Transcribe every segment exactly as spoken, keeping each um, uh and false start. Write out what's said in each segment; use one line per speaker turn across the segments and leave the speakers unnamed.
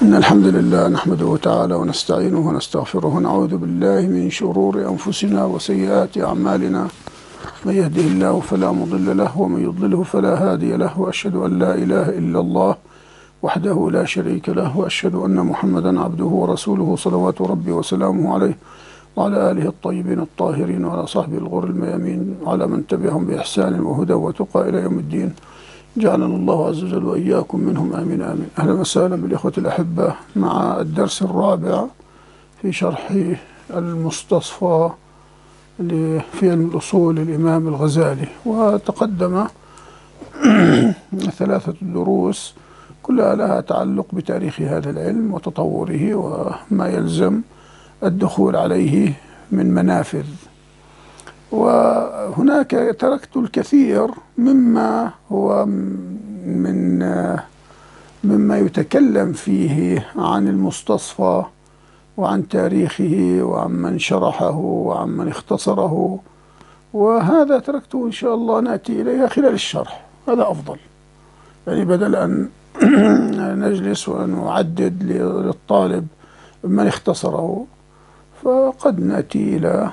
إن الحمد لله نحمده تعالى ونستعينه ونستغفره ونعوذ بالله من شرور أنفسنا وسيئات أعمالنا. من يهده الله فلا مضل له ومن يضلله فلا هادي له، وأشهد أن لا إله إلا الله وحده لا شريك له، وأشهد أن محمدا عبده ورسوله صلوات ربي وسلامه عليه وعلى آله الطيبين الطاهرين وعلى صحبه الغر الميامين وعلى من تبعهم بإحسان وهدى وتقى إلى يوم الدين. جعلنا الله عز وجل وإياكم منهم آمين آمين. أهلا وسهلا بالإخوة الأحبة مع الدرس الرابع في شرح المستصفى في علم الأصول للإمام الغزالي، وتقدم ثلاثة دروس كلها لها تعلق بتاريخ هذا العلم وتطوره وما يلزم الدخول عليه من منافذ. وهناك تركت الكثير مما هو من مما يتكلم فيه عن المستصفى وعن تاريخه وعن من شرحه وعن من اختصره، وهذا تركته إن شاء الله نأتي إليها خلال الشرح. هذا أفضل، يعني بدل أن نجلس ونعدد للطالب من اختصره، فقد نأتي إلى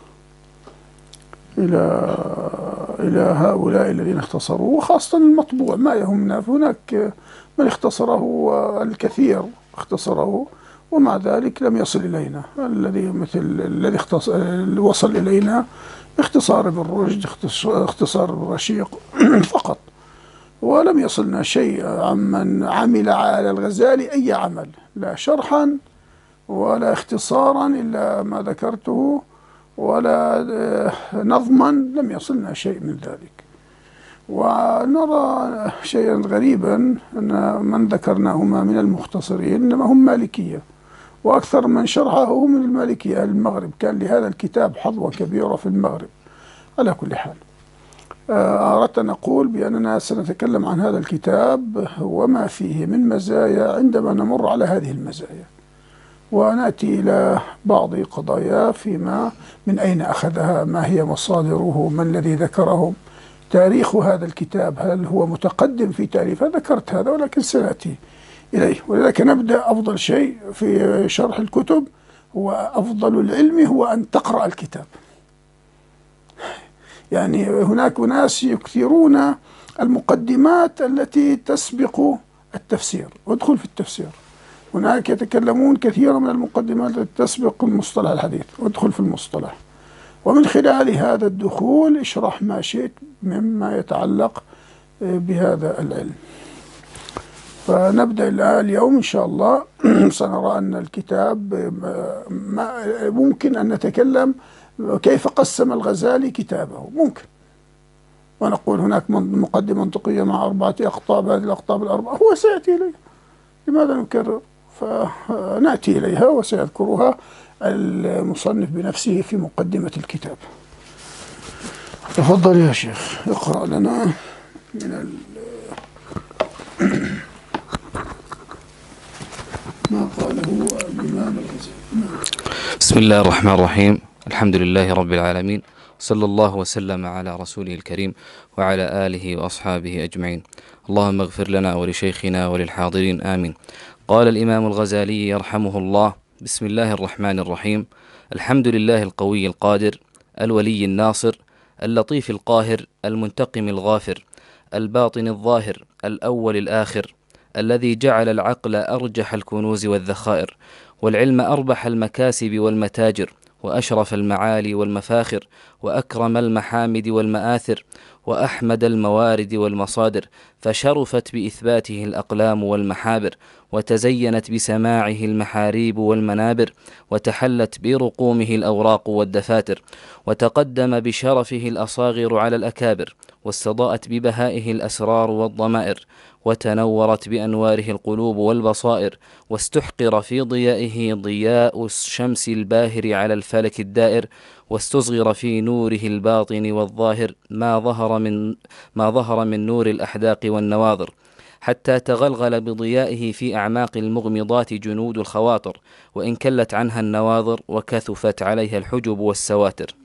إلى إلى هؤلاء الذين اختصروا، وخاصة المطبوع ما يهمنا. فهناك من اختصره الكثير اختصره ومع ذلك لم يصل إلينا، الذي مثل الذي وصل إلينا اختصار ابن رشد، اختصار ابن رشيق فقط، ولم يصلنا شيء عمن عمل على الغزالي أي عمل، لا شرحا ولا اختصارا إلا ما ذكرته، ولا نظما، لم يصلنا شيء من ذلك. ونرى شيئا غريبا أن من ذكرناهما من المختصرين إنما هم مالكية، وأكثر من شرحه من المالكية أهل المغرب. كان لهذا الكتاب حظوة كبيرة في المغرب. على كل حال، أردت أن أقول بأننا سنتكلم عن هذا الكتاب وما فيه من مزايا عندما نمر على هذه المزايا، ونأتي إلى بعض قضايا فيما من أين أخذها، ما هي مصادره، من الذي ذكرهم، تاريخ هذا الكتاب، هل هو متقدم في تاريخه؟ ذكرت هذا ولكن سنأتي إليه. ولذلك نبدأ. أفضل شيء في شرح الكتب هو أفضل العلم هو أن تقرأ الكتاب. يعني هناك ناس يكثرون المقدمات التي تسبق التفسير، وادخل في التفسير. هناك يتكلمون كثيرا من المقدمات التي تسبق المصطلح الحديث، وادخل في المصطلح، ومن خلال هذا الدخول اشرح ما شئت مما يتعلق بهذا العلم. فنبدأ اليوم إن شاء الله. سنرى أن الكتاب ممكن أن نتكلم كيف قسم الغزالي كتابه، ممكن، ونقول هناك مقدمة منطقية مع أربعة أقطاب، هذه الأقطاب الأربعة هو سيأتي إليها، لماذا نكرر؟ فنأتي إليها وسيذكرها المصنف بنفسه في مقدمة الكتاب. تفضل يا شيخ، اقرأ لنا من ال ما قاله الإمام الغزالي.
بسم الله الرحمن الرحيم. الحمد لله رب العالمين، صلى الله وسلم على رسوله الكريم وعلى آله وأصحابه أجمعين. اللهم اغفر لنا ولشيخنا وللحاضرين آمين. قال الإمام الغزالي يرحمه الله: بسم الله الرحمن الرحيم. الحمد لله القوي القادر، الولي الناصر، اللطيف القاهر، المنتقم الغافر، الباطن الظاهر، الأول الآخر، الذي جعل العقل أرجح الكنوز والذخائر، والعلم أربح المكاسب والمتاجر، وأشرف المعالي والمفاخر، وأكرم المحامد والمآثر، وأحمد الموارد والمصادر، فشرفت بإثباته الأقلام والمحابر، وتزينت بسماعه المحاريب والمنابر، وتحلت برقومه الأوراق والدفاتر، وتقدم بشرفه الأصاغر على الأكابر، واستضاءت ببهائه الأسرار والضمائر، وتنورت بأنواره القلوب والبصائر، واستحقر في ضيائه ضياء الشمس الباهر على الفلك الدائر، واستصغر في نوره الباطن والظاهر ما ظهر من ما ظهر من نور الأحداق والنواظر، حتى تغلغل بضيائه في أعماق المغمضات جنود الخواطر، وإن كلت عنها النواظر وكثفت عليها الحجب والسواتر.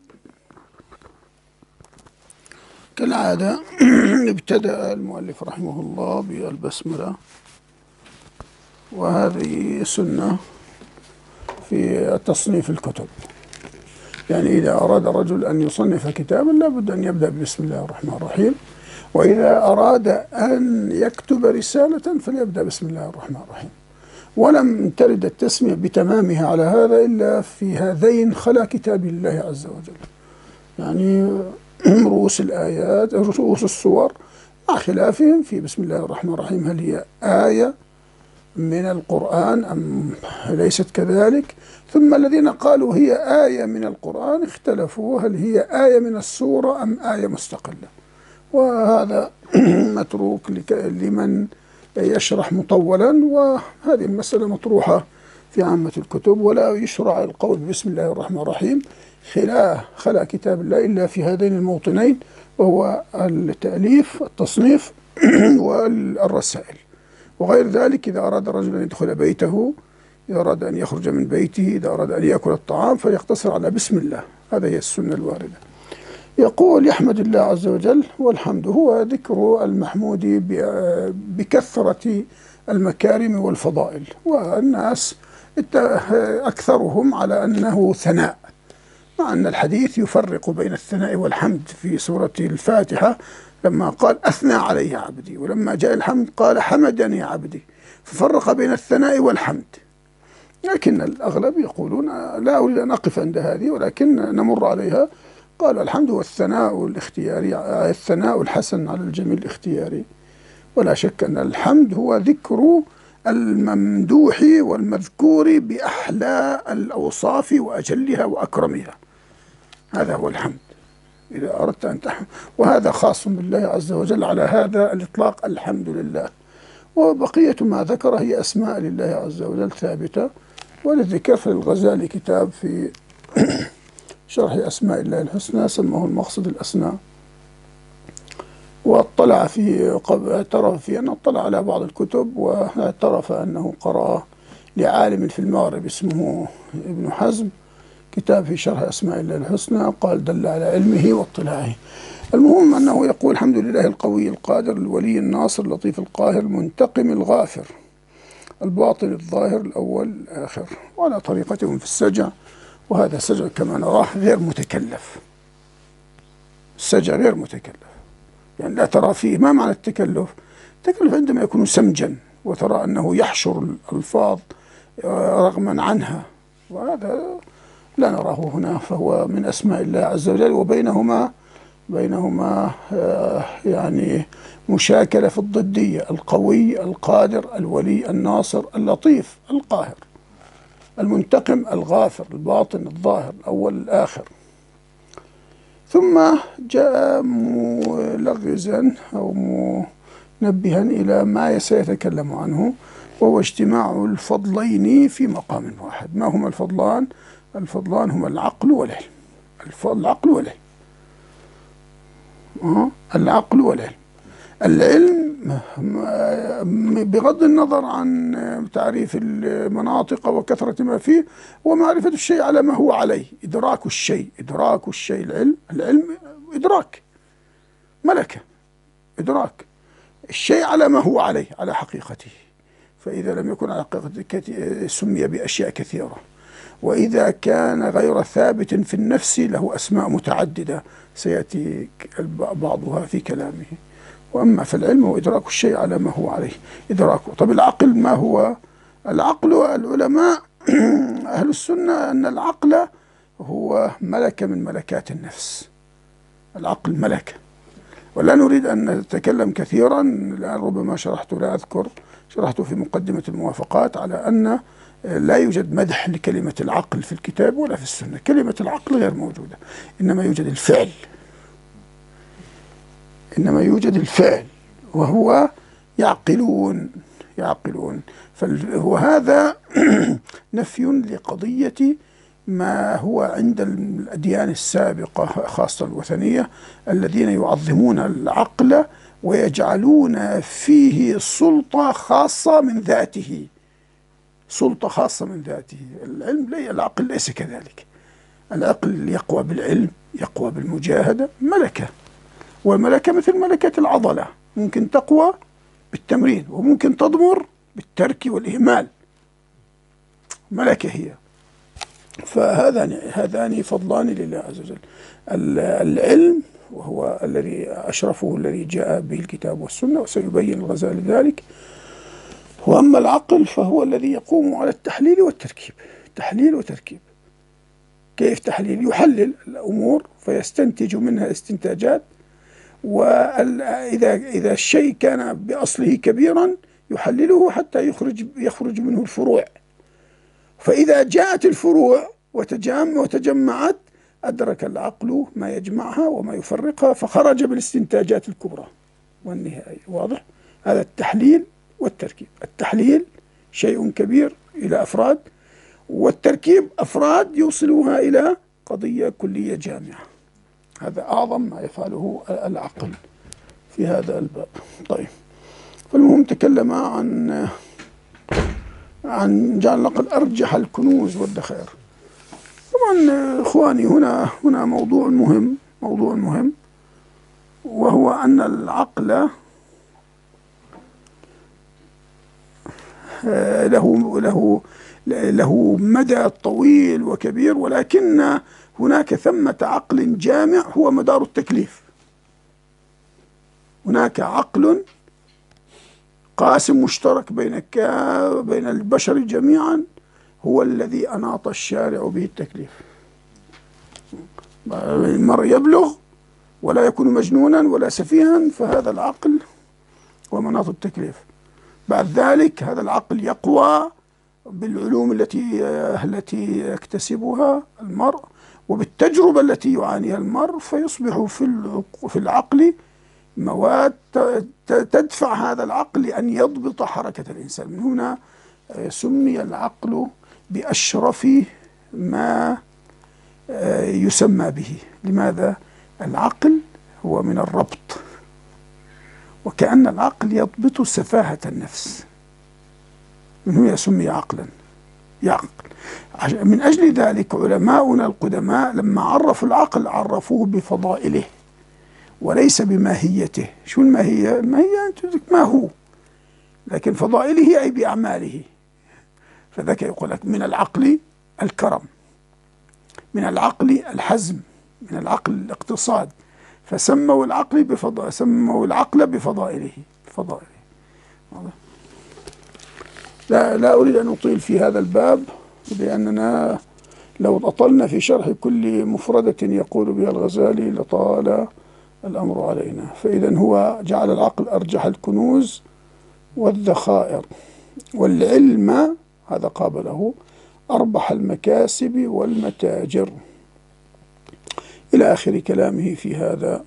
كالعادة ابتدأ المؤلف رحمه الله بالبسملة، وهذه سنة في تصنيف الكتب. يعني إذا أراد رجل أن يصنف كتابا لابد أن يبدأ بسم الله الرحمن الرحيم، وإذا أراد أن يكتب رسالة فليبدأ بسم الله الرحمن الرحيم. ولم ترد التسمية بتمامها على هذا إلا في هذين خلا كتاب الله عز وجل، يعني رؤوس الآيات، رؤوس السور، مع خلافهم في بسم الله الرحمن الرحيم هل هي آية من القرآن أم ليست كذلك. ثم الذين قالوا هي آية من القرآن اختلفوا هل هي آية من السورة أم آية مستقلة، وهذا متروك لمن يشرح مطولا، وهذه المسألة مطروحة في عامة الكتب. ولا يشرع القول بسم الله الرحمن الرحيم خلا خلا كتاب الله إلا في هذين الموطنين، وهو التأليف التصنيف والرسائل. وغير ذلك إذا أراد الرجل أن يدخل بيته، إذا أراد أن يخرج من بيته، إذا أراد أن يأكل الطعام فيقتصر على بسم الله. هذا هي السنة الواردة. يقول يحمد الله عز وجل، والحمد هو ذكر المحمود بكثرة المكارم والفضائل، والناس أكثرهم على أنه ثناء، مع أن الحديث يفرق بين الثناء والحمد. في سورة الفاتحة لما قال أثنى علي عبدي، ولما جاء الحمد قال حمدني عبدي، ففرق بين الثناء والحمد. لكن الأغلب يقولون، لا أريد أن أقف عند هذه ولكن نمر عليها، قال الحمد هو الثناء الاختياري، الثناء الحسن على الجميل الاختياري. ولا شك أن الحمد هو ذكر الممدوح والمذكور بأحلى الأوصاف وأجلها وأكرمها، هذا هو الحمد إذا أردت أن تحمد. وهذا خاص بالله عز وجل على هذا الإطلاق، الحمد لله. وبقية ما ذكر هي أسماء لله عز وجل ثابتة. وللذكر فالغزالي كتاب في شرح أسماء الله الحسنى سماه المقصد الأسنى، واطلع فيه، اعترف في أنه اطلع على بعض الكتب، واعترف أنه قرأ لعالم في المغرب اسمه ابن حزم كتاب في شرح أسماء الله الحسنى، قال دل على علمه واطلاعه. المهم أنه يقول الحمد لله القوي القادر الولي الناصر اللطيف القاهر المنتقم الغافر الباطن الظاهر الأول الآخر، وعلى طريقتهم في السجع. وهذا السجع كما نراه غير متكلف، السجع غير متكلف، يعني لا ترى فيه. ما معنى التكلف؟ التكلف عندما يكون سمجا وترى أنه يحشر الألفاظ رغما عنها، وهذا لا نراه هنا، فهو من أسماء الله عز وجل. وبينهما بينهما يعني مشاكلة في الضدية، القوي القادر الولي الناصر اللطيف القاهر المنتقم الغافر الباطن الظاهر الأول الآخر. ثم جاء ملغزا أو منبها إلى ما سيتكلم عنه، وهو اجتماع الفضلين في مقام واحد. ما هما الفضلان؟ الفضلان هما العقل والعلم. العقل والعلم أه؟ العقل والعلم. العلم بغض النظر عن تعريف المناطق وكثرة ما فيه، ومعرفة الشيء على ما هو عليه، إدراك الشيء إدراك الشيء العلم العلم إدراك، ملكة، إدراك الشيء على ما هو عليه، على حقيقته. فإذا لم يكن على حقيقته سمي بأشياء كثيرة، وإذا كان غير ثابت في النفس له أسماء متعددة سيأتي بعضها في كلامه. وأما في العلم هو إدراك الشيء على ما هو عليه، إدراكه. طب العقل ما هو؟ العقل العلماء أهل السنة أن العقل هو ملكة من ملكات النفس. العقل ملكة، ولا نريد أن نتكلم كثيرا الآن، ربما شرحت لا أذكر شرحت في مقدمة الموافقات على أن لا يوجد مدح لكلمة العقل في الكتاب ولا في السنة. كلمة العقل غير موجودة، إنما يوجد الفعل إنما يوجد الفعل وهو يعقلون يعقلون وهذا نفي لقضية ما هو عند الأديان السابقة خاصة الوثنية، الذين يعظمون العقل ويجعلون فيه سلطة خاصة من ذاته سلطة خاصة من ذاته. العلم لي العقل ليس كذلك. العقل يقوى بالعلم، يقوى بالمجاهدة، ملكة، والملكة مثل ملكة العضلة، ممكن تقوى بالتمرين وممكن تضمر بالترك والإهمال، ملكة هي. فهذان هذان فضلان لله عز وجل. العلم وهو الذي أشرفه الذي جاء به الكتاب والسنة، وسيبين الغزالي ذلك. وأما العقل فهو الذي يقوم على التحليل والتركيب. تحليل وتركيب. كيف تحليل؟ يحلل الأمور فيستنتج منها استنتاجات، وإذا إذا الشيء كان بأصله كبيرا يحلله حتى يخرج يخرج منه الفروع. فإذا جاءت الفروع وتجام وتجمعت أدرك العقل ما يجمعها وما يفرقها، فخرج بالاستنتاجات الكبرى والنهائية. واضح؟ هذا التحليل والتركيب. التحليل شيء كبير إلى أفراد، والتركيب أفراد يوصلوها إلى قضية كلية جامعة. هذا أعظم ما يفعله العقل في هذا الباب. طيب، فالمهم تكلم عن عن جعل العقل أرجح الكنوز والذخائر. طبعا إخواني، هنا هنا موضوع مهم، موضوع مهم، وهو أن العقل له له له مدى طويل وكبير، ولكن هناك ثمة عقل جامع هو مدار التكليف. هناك عقل قاسم مشترك بين بين البشر جميعا هو الذي أناط الشارع به التكليف. المرء يبلغ ولا يكون مجنونا ولا سفيها، فهذا العقل هو مناط التكليف. بعد ذلك هذا العقل يقوى بالعلوم التي التي يكتسبها المرء وبالتجربة التي يعانيها المرء، فيصبح في في العقل مواد تدفع هذا العقل لأن يضبط حركة الإنسان. من هنا سمي العقل بأشرف ما يسمى به. لماذا؟ العقل هو من الربط، وكأن العقل يضبط سفاهة النفس، من هنا سمي عقلا. يعقل. من أجل ذلك علماؤنا القدماء لما عرفوا العقل عرفوه بفضائله وليس بماهيته. شو الماهية؟ الماهية أن تدرك ما هو، لكن فضائله أي بأعماله. فذاك يقول لك من العقل الكرم، من العقل الحزم، من العقل الاقتصاد، فسموا العقل بفضائله، سموا العقل بفضائله بفضائله. لا لا أريد أن أطيل في هذا الباب، لأننا لو أطلنا في شرح كل مفردة يقول بها الغزالي لطال الأمر علينا. فإذا هو جعل العقل أرجح الكنوز والذخائر، والعلم هذا قابله أربح المكاسب والمتاجر، إلى آخر كلامه في هذا.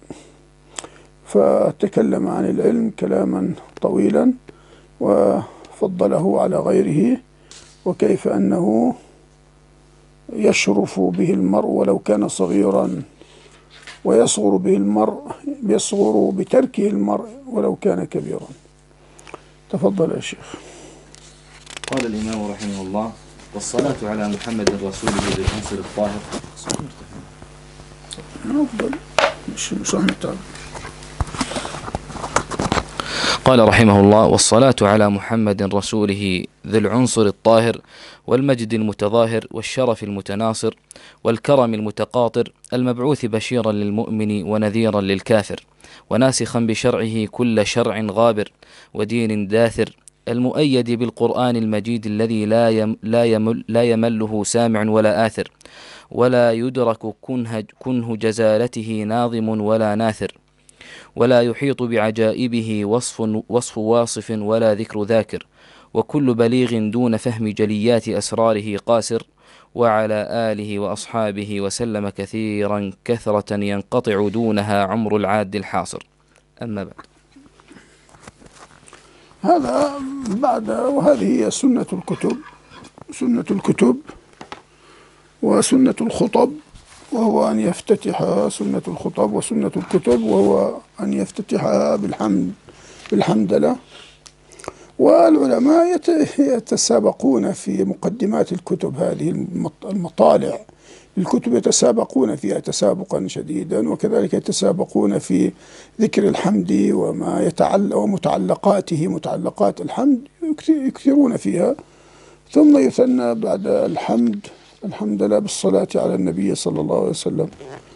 فتكلم عن العلم كلاما طويلا وفضله على غيره، وكيف أنه يشرف به المرء ولو كان صغيرا، ويصغر به المرء يصغر بتركه المرء ولو كان كبيرا. تفضل يا شيخ.
قال الإمام رحمه الله: والصلاة على محمد رسوله ذي العنصر الطاهر.
أفضل مش مصحمة.
قال رحمه الله: والصلاة على محمد رسوله ذي العنصر الطاهر والمجد المتظاهر والشرف المتناصر والكرم المتقاطر، المبعوث بشيرا للمؤمن ونذيرا للكافر، وناسخا بشرعه كل شرع غابر ودين داثر، المؤيد بالقرآن المجيد الذي لا يم لا يمل لا يمله سامع ولا آثر، ولا يدرك كنه, كنه جزالته ناظم ولا ناثر، ولا يحيط بعجائبه وصف, وصف واصف ولا ذكر ذاكر، وكل بليغ دون فهم جليات أسراره قاسر، وعلى آله وأصحابه وسلم كثيرا كثرة ينقطع دونها عمر العاد الحاصر. أما بعد،
هذا بعد وهذه هي سنة الكتب، سنة الكتب وسنة الخطب، وهو أن يفتتح سنة الخطب وسنة الكتب وهو أن يفتتحها بالحمد بالحمدلله. والعلماء يتسابقون في مقدمات الكتب هذه المطالع الكتب يتسابقون فيها تسابقا شديدا، وكذلك يتسابقون في ذكر الحمد وما يتعلق ومتعلقاته، متعلقات الحمد يكثرون فيها. ثم يثنى بعد الحمد الحمد لله بالصلاة على النبي صلى الله عليه وسلم.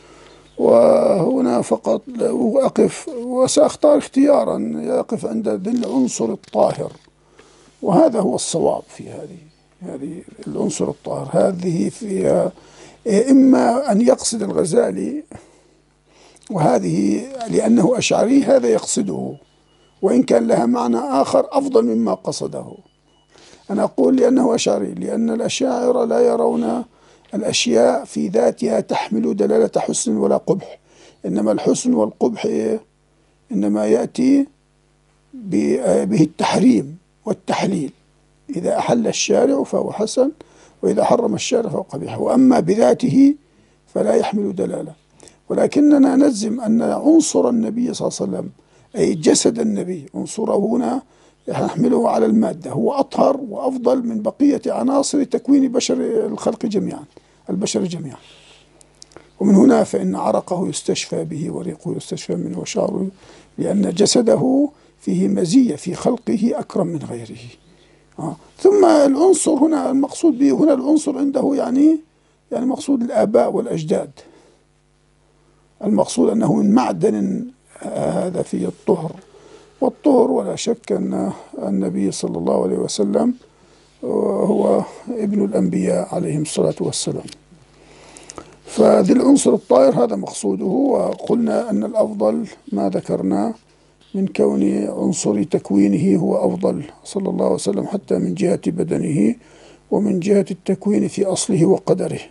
وهنا فقط أقف، وسأختار اختيارا يقف عند ذي العنصر الطاهر، وهذا هو الصواب في هذه هذه العنصر الطاهر. هذه فيها إما أن يقصد الغزالي، وهذه لأنه أشعري هذا يقصده، وإن كان لها معنى آخر أفضل مما قصده. أنا أقول لأنه أشعري، لأن الأشاعرة لا يرون الأشياء في ذاتها تحمل دلالة حسن ولا قبح، إنما الحسن والقبح إنما يأتي به التحريم والتحليل. إذا أحل الشارع فهو حسن، وإذا حرم الشارع فهو قبيح، وأما بذاته فلا يحمل دلالة. ولكننا نجزم أن عنصر النبي صلى الله عليه وسلم، أي جسد النبي، عنصره هنا يحمله على المادة، هو أطهر وأفضل من بقية عناصر تكوين بشر الخلق جميعا، البشر جميعا. ومن هنا فإن عرقه يستشفى به، وريقه يستشفى منه، وشعره، لأن جسده فيه مزية في خلقه أكرم من غيره. آه. ثم العنصر هنا المقصود به هنا العنصر عنده يعني يعني مقصود الآباء والأجداد، المقصود أنه من معدن هذا فيه الطهر. والطهر ولا شك أن النبي صلى الله عليه وسلم هو ابن الأنبياء عليهم الصلاة والسلام. فذي العنصر الطاهر هذا مقصوده. وقلنا أن الأفضل ما ذكرنا من كون عنصر تكوينه هو أفضل صلى الله عليه وسلم، حتى من جهة بدنه ومن جهة التكوين في أصله وقدره.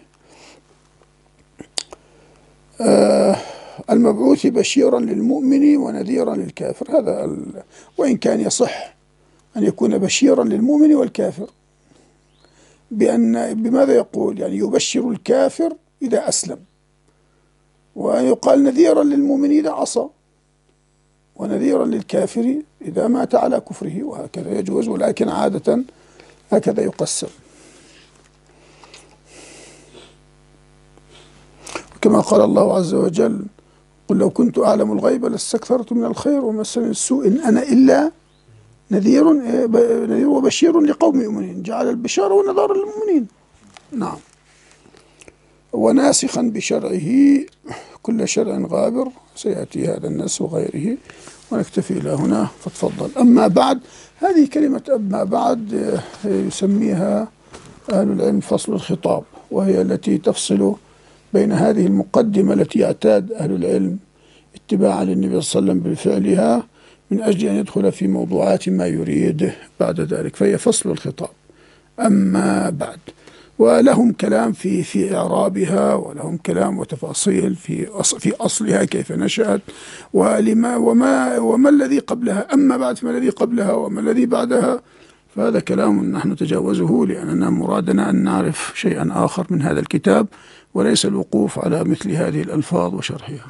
آه المبعوث بشيرا للمؤمن ونذيرا للكافر، هذا ال... وإن كان يصح أن يكون بشيرا للمؤمن والكافر، بأن بماذا يقول؟ يعني يبشر الكافر إذا أسلم، ويقال نذيرا للمؤمن إذا عصى، ونذيرا للكافر إذا مات على كفره، وهكذا يجوز، ولكن عادة هكذا يقسم. كما قال الله عز وجل: قل لو كنت أعلم الغيب لاستكثرت من الخير وما مسني السوء إن أنا إلا نذير نذير وبشير لقوم يؤمنين. جعل البشارة والنذار للمؤمنين. نعم. وناسخا بشرعه كل شرع غابر، سيأتي هذا الناس وغيره، ونكتفي إلى هنا فتفضل. أما بعد، هذه كلمة أما بعد يسميها أهل العلم فصل الخطاب، وهي التي تفصل بين هذه المقدمة التي يعتاد أهل العلم اتباعا للنبي صلى الله عليه وسلم بفعلها من أجل أن يدخل في موضوعات ما يريده بعد ذلك، فهي فصل الخطاب. أما بعد، ولهم كلام في في إعرابها، ولهم كلام وتفاصيل في في أصلها كيف نشأت، ولما وما وما الذي قبلها. أما بعد، ما الذي قبلها وما الذي بعدها، فهذا كلام نحن نتجاوزه، لأننا مرادنا أن نعرف شيئا آخر من هذا الكتاب، وليس الوقوف على مثل هذه الألفاظ وشرحها.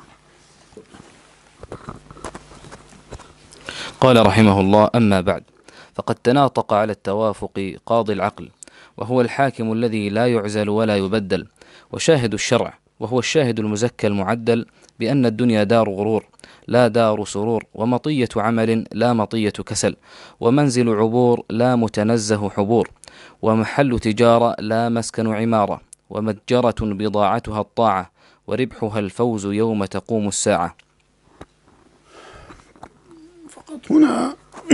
قال رحمه الله: أما بعد، فقد تناطق على التوافق قاضي العقل، وهو الحاكم الذي لا يعزل ولا يبدل، وشاهد الشرع، وهو الشاهد المزكى المعدل بأن الدنيا دار غرور لا دار سرور، ومطية عمل لا مطية كسل، ومنزل عبور لا متنزه حبور، ومحل تجارة لا مسكن عمارة، ومتجرة بضاعتها الطاعة، وربحها الفوز يوم تقوم الساعة.
فقط هنا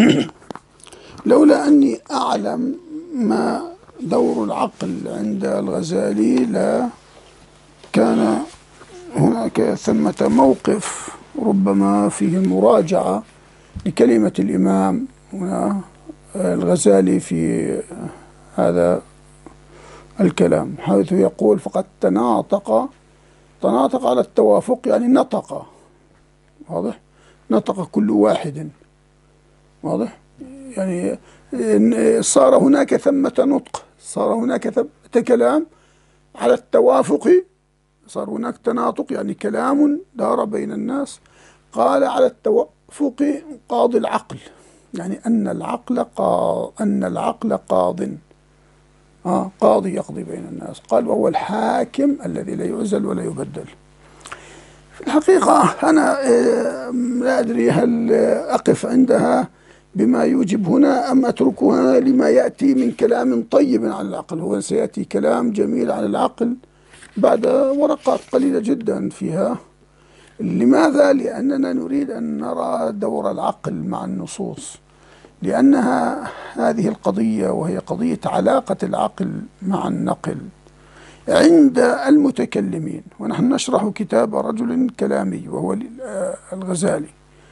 لولا أني أعلم ما دور العقل عند الغزالي لا كان هناك ثمة موقف ربما فيه مراجعة لكلمة الإمام هنا الغزالي في هذا الكلام، حيث يقول: فقد تناطق. تناطق على التوافق يعني نطق، واضح؟ نطق كل واحد، واضح؟ يعني صار هناك ثمة نطق، صار هناك ثمة كلام على التوافق، صار هناك تناطق يعني كلام دار بين الناس. قال على التوافق قاضي العقل، يعني أن العقل قا أن العقل قاض، آه قاضي يقضي بين الناس. قال وهو الحاكم الذي لا يعزل ولا يبدل. في الحقيقة أنا لا أدري هل أقف عندها بما يوجب هنا أم أتركها لما يأتي من كلام طيب عن العقل. هو سيأتي كلام جميل عن العقل بعد ورقات قليلة جدا فيها. لماذا؟ لأننا نريد أن نرى دور العقل مع النصوص، لأنها هذه القضية وهي قضية علاقة العقل مع النقل عند المتكلمين. ونحن نشرح كتاب رجل كلامي وهو الغزالي.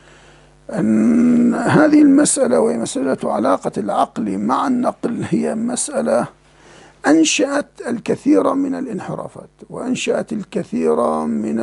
أن هذه المسألة وهي مسألة علاقة العقل مع النقل هي مسألة أنشأت الكثير من الانحرافات، وأنشأت الكثير من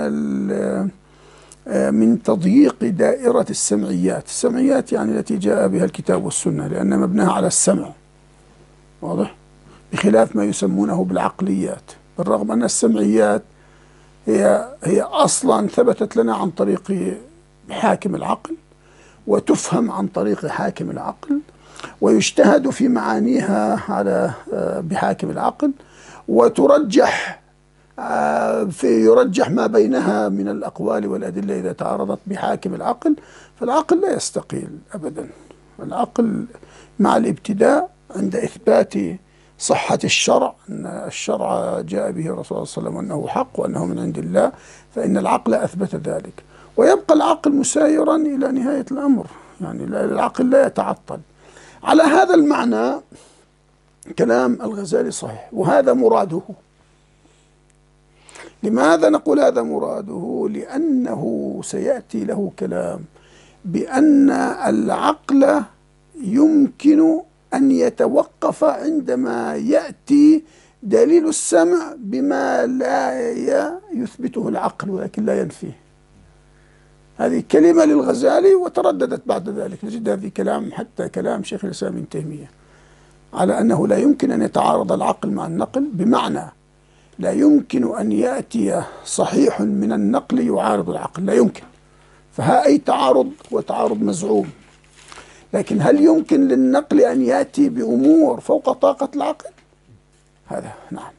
من تضييق دائرة السمعيات. السمعيات يعني التي جاء بها الكتاب والسنة، لأن مبناها على السمع، واضح؟ بخلاف ما يسمونه بالعقليات، بالرغم أن السمعيات هي هي أصلا ثبتت لنا عن طريق حاكم العقل، وتفهم عن طريق حاكم العقل، ويجتهد في معانيها على بحاكم العقل، وترجح في يرجح ما بينها من الأقوال والأدلة إذا تعارضت بحاكم العقل. فالعقل لا يستقيل أبدا. العقل مع الابتداء عند إثبات صحة الشرع، أن الشرع جاء به الرسول صلى الله عليه وسلم وأنه حق وأنه من عند الله، فإن العقل أثبت ذلك، ويبقى العقل مسايرا إلى نهاية الأمر. يعني العقل لا يتعطل. على هذا المعنى كلام الغزالي صحيح، وهذا مراده. لماذا نقول هذا مراده؟ لأنه سيأتي له كلام بأن العقل يمكن أن يتوقف عندما يأتي دليل السمع بما لا يثبته العقل ولكن لا ينفيه. هذه كلمة للغزالي وترددت بعد ذلك. نجد هذه كلام حتى كلام شيخ الإسلام ابن تيمية على أنه لا يمكن أن يتعارض العقل مع النقل، بمعنى لا يمكن أن يأتي صحيح من النقل يعارض العقل، لا يمكن. فها أي تعارض وتعارض مزعوم. لكن هل يمكن للنقل أن يأتي بأمور فوق طاقة العقل؟ هذا نعم.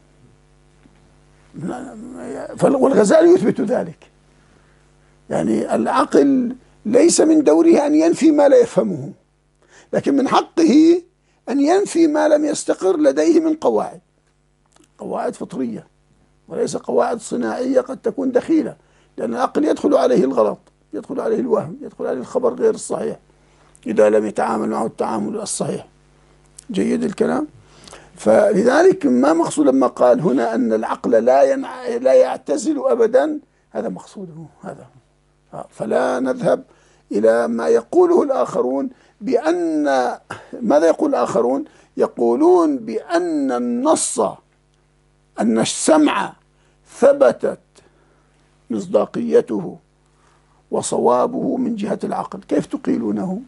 والغزالي يثبت ذلك. يعني العقل ليس من دوره أن ينفي ما لا يفهمه، لكن من حقه أن ينفي ما لم يستقر لديه من قواعد، قواعد فطرية وليس قواعد صناعية قد تكون دخيلة، لأن العقل يدخل عليه الغلط، يدخل عليه الوهم، يدخل عليه الخبر غير الصحيح إذا لم يتعامل معه التعامل الصحيح. جيد الكلام؟ فلذلك ما مقصود لما قال هنا أن العقل لا ينع... لا يعتزل أبدا، هذا مقصوده هذا. فلا نذهب إلى ما يقوله الآخرون بأن ماذا يقول الآخرون؟ يقولون بأن النص، أن السمع ثبتت مصداقيته وصوابه من جهة العقل. كيف تقيلونه؟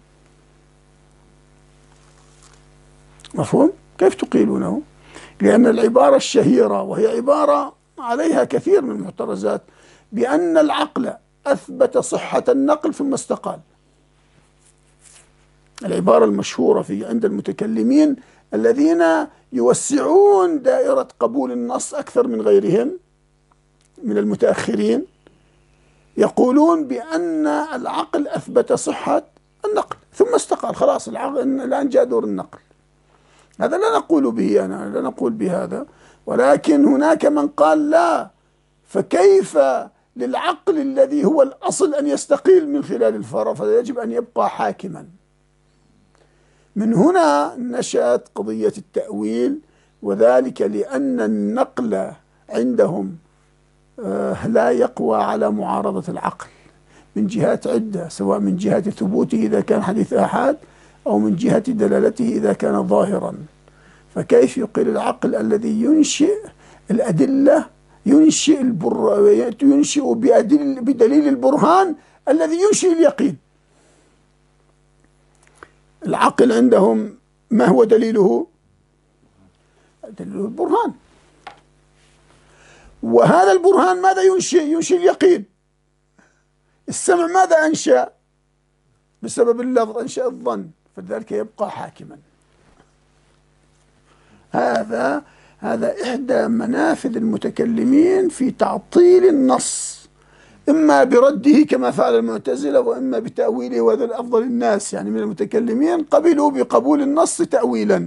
مفهوم؟ كيف تقيلونه؟ لأن العبارة الشهيرة وهي عبارة عليها كثير من المعترضات بأن العقل أثبت صحة النقل ثم استقال. العبارة المشهورة في عند المتكلمين الذين يوسعون دائرة قبول النص أكثر من غيرهم من المتأخرين، يقولون بأن العقل أثبت صحة النقل ثم استقال، خلاص العقل الآن جاء دور النقل. هذا لا نقول به، أنا لا نقول بهذا، ولكن هناك من قال لا، فكيف للعقل الذي هو الأصل أن يستقيل من خلال الفرع، فيجب أن يبقى حاكما. من هنا نشأت قضية التأويل، وذلك لأن النقل عندهم لا يقوى على معارضة العقل من جهات عدة، سواء من جهة ثبوته إذا كان حديث آحاد أو من جهة دلالته إذا كان ظاهرا. فكيف يقيل العقل الذي ينشئ الأدلة، ينشئ البر ينشئ بأدل بدليل البرهان الذي ينشئ اليقين؟ العقل عندهم ما هو دليله؟ دليله البرهان، وهذا البرهان ماذا ينشئ؟ ينشئ اليقين. السمع ماذا أنشأ؟ بسبب اللفظ أنشأ الظن، فلذلك يبقى حاكما. هذا هذا إحدى منافذ المتكلمين في تعطيل النص، إما برده كما فعل المعتزلة، وإما بتأويله، وهذا أفضل الناس يعني من المتكلمين قبلوا بقبول النص تأويلا.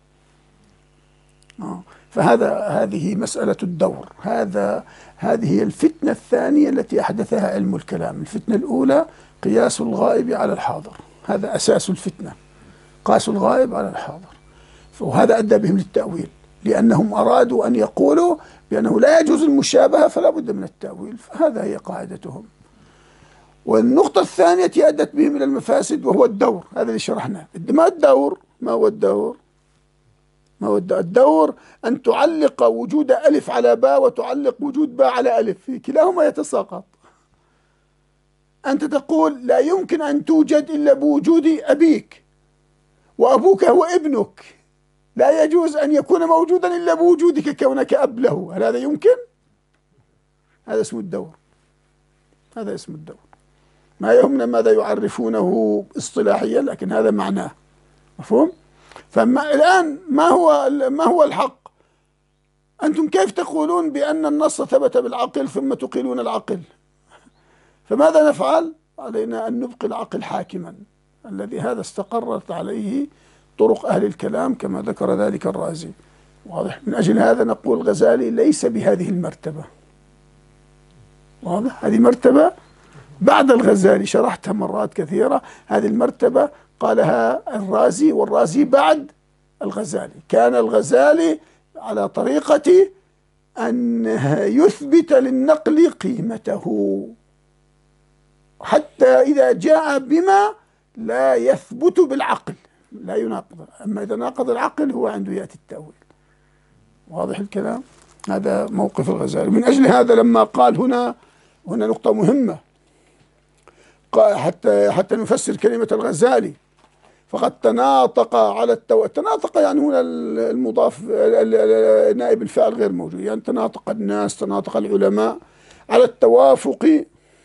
فهذا هذه مسألة الدور. هذا هذه هي الفتنة الثانية التي أحدثها علم الكلام. الفتنة الأولى قياس الغائب على الحاضر، هذا أساس الفتنة، قاس الغائب على الحاضر، وهذا أدى بهم للتأويل، لأنهم أرادوا أن يقولوا بأنه لا يجوز المشابهة فلا بد من التأويل، فهذا هي قاعدتهم. والنقطة الثانية التي أدت بهم إلى المفاسد وهو الدور، هذا اللي شرحناه. ما الدور؟ ما هو الدور؟ ما هو الدور؟ أن تعلق وجود ألف على باء وتعلق وجود باء على ألف، في كلاهما يتساقط. أنت تقول لا يمكن أن توجد إلا بوجود أبيك، وأبوك هو ابنك، لا يجوز أن يكون موجودا إلا بوجودك كونك أب له. هل هذا يمكن؟ هذا اسم الدور، هذا اسم الدور. ما يهمنا ماذا يعرفونه اصطلاحيا، لكن هذا معناه، مفهوم؟ فما الآن ما هو ما هو الحق؟ أنتم كيف تقولون بأن النص ثبت بالعقل ثم تقيلون العقل؟ فماذا نفعل؟ علينا أن نبقي العقل حاكما، الذي هذا استقرت عليه طرق أهل الكلام كما ذكر ذلك الرازي. واضح؟ من أجل هذا نقول الغزالي ليس بهذه المرتبة. واضح؟ هذه مرتبة بعد الغزالي، شرحتها مرات كثيرة. هذه المرتبة قالها الرازي، والرازي بعد الغزالي. كان الغزالي على طريقة أن يثبت للنقل قيمته حتى إذا جاء بما لا يثبت بالعقل لا يناقض، أما إذا ناقض العقل هو عنده يأتي التأويل. واضح الكلام؟ هذا موقف الغزالي. من أجل هذا لما قال هنا هنا نقطة مهمة، حتى حتى نفسر كلمة الغزالي، فقد تناطق على التو... تناطق يعني هنا المضاف نائب الفاعل غير موجود، يعني تناطق الناس، تناطق العلماء على التوافق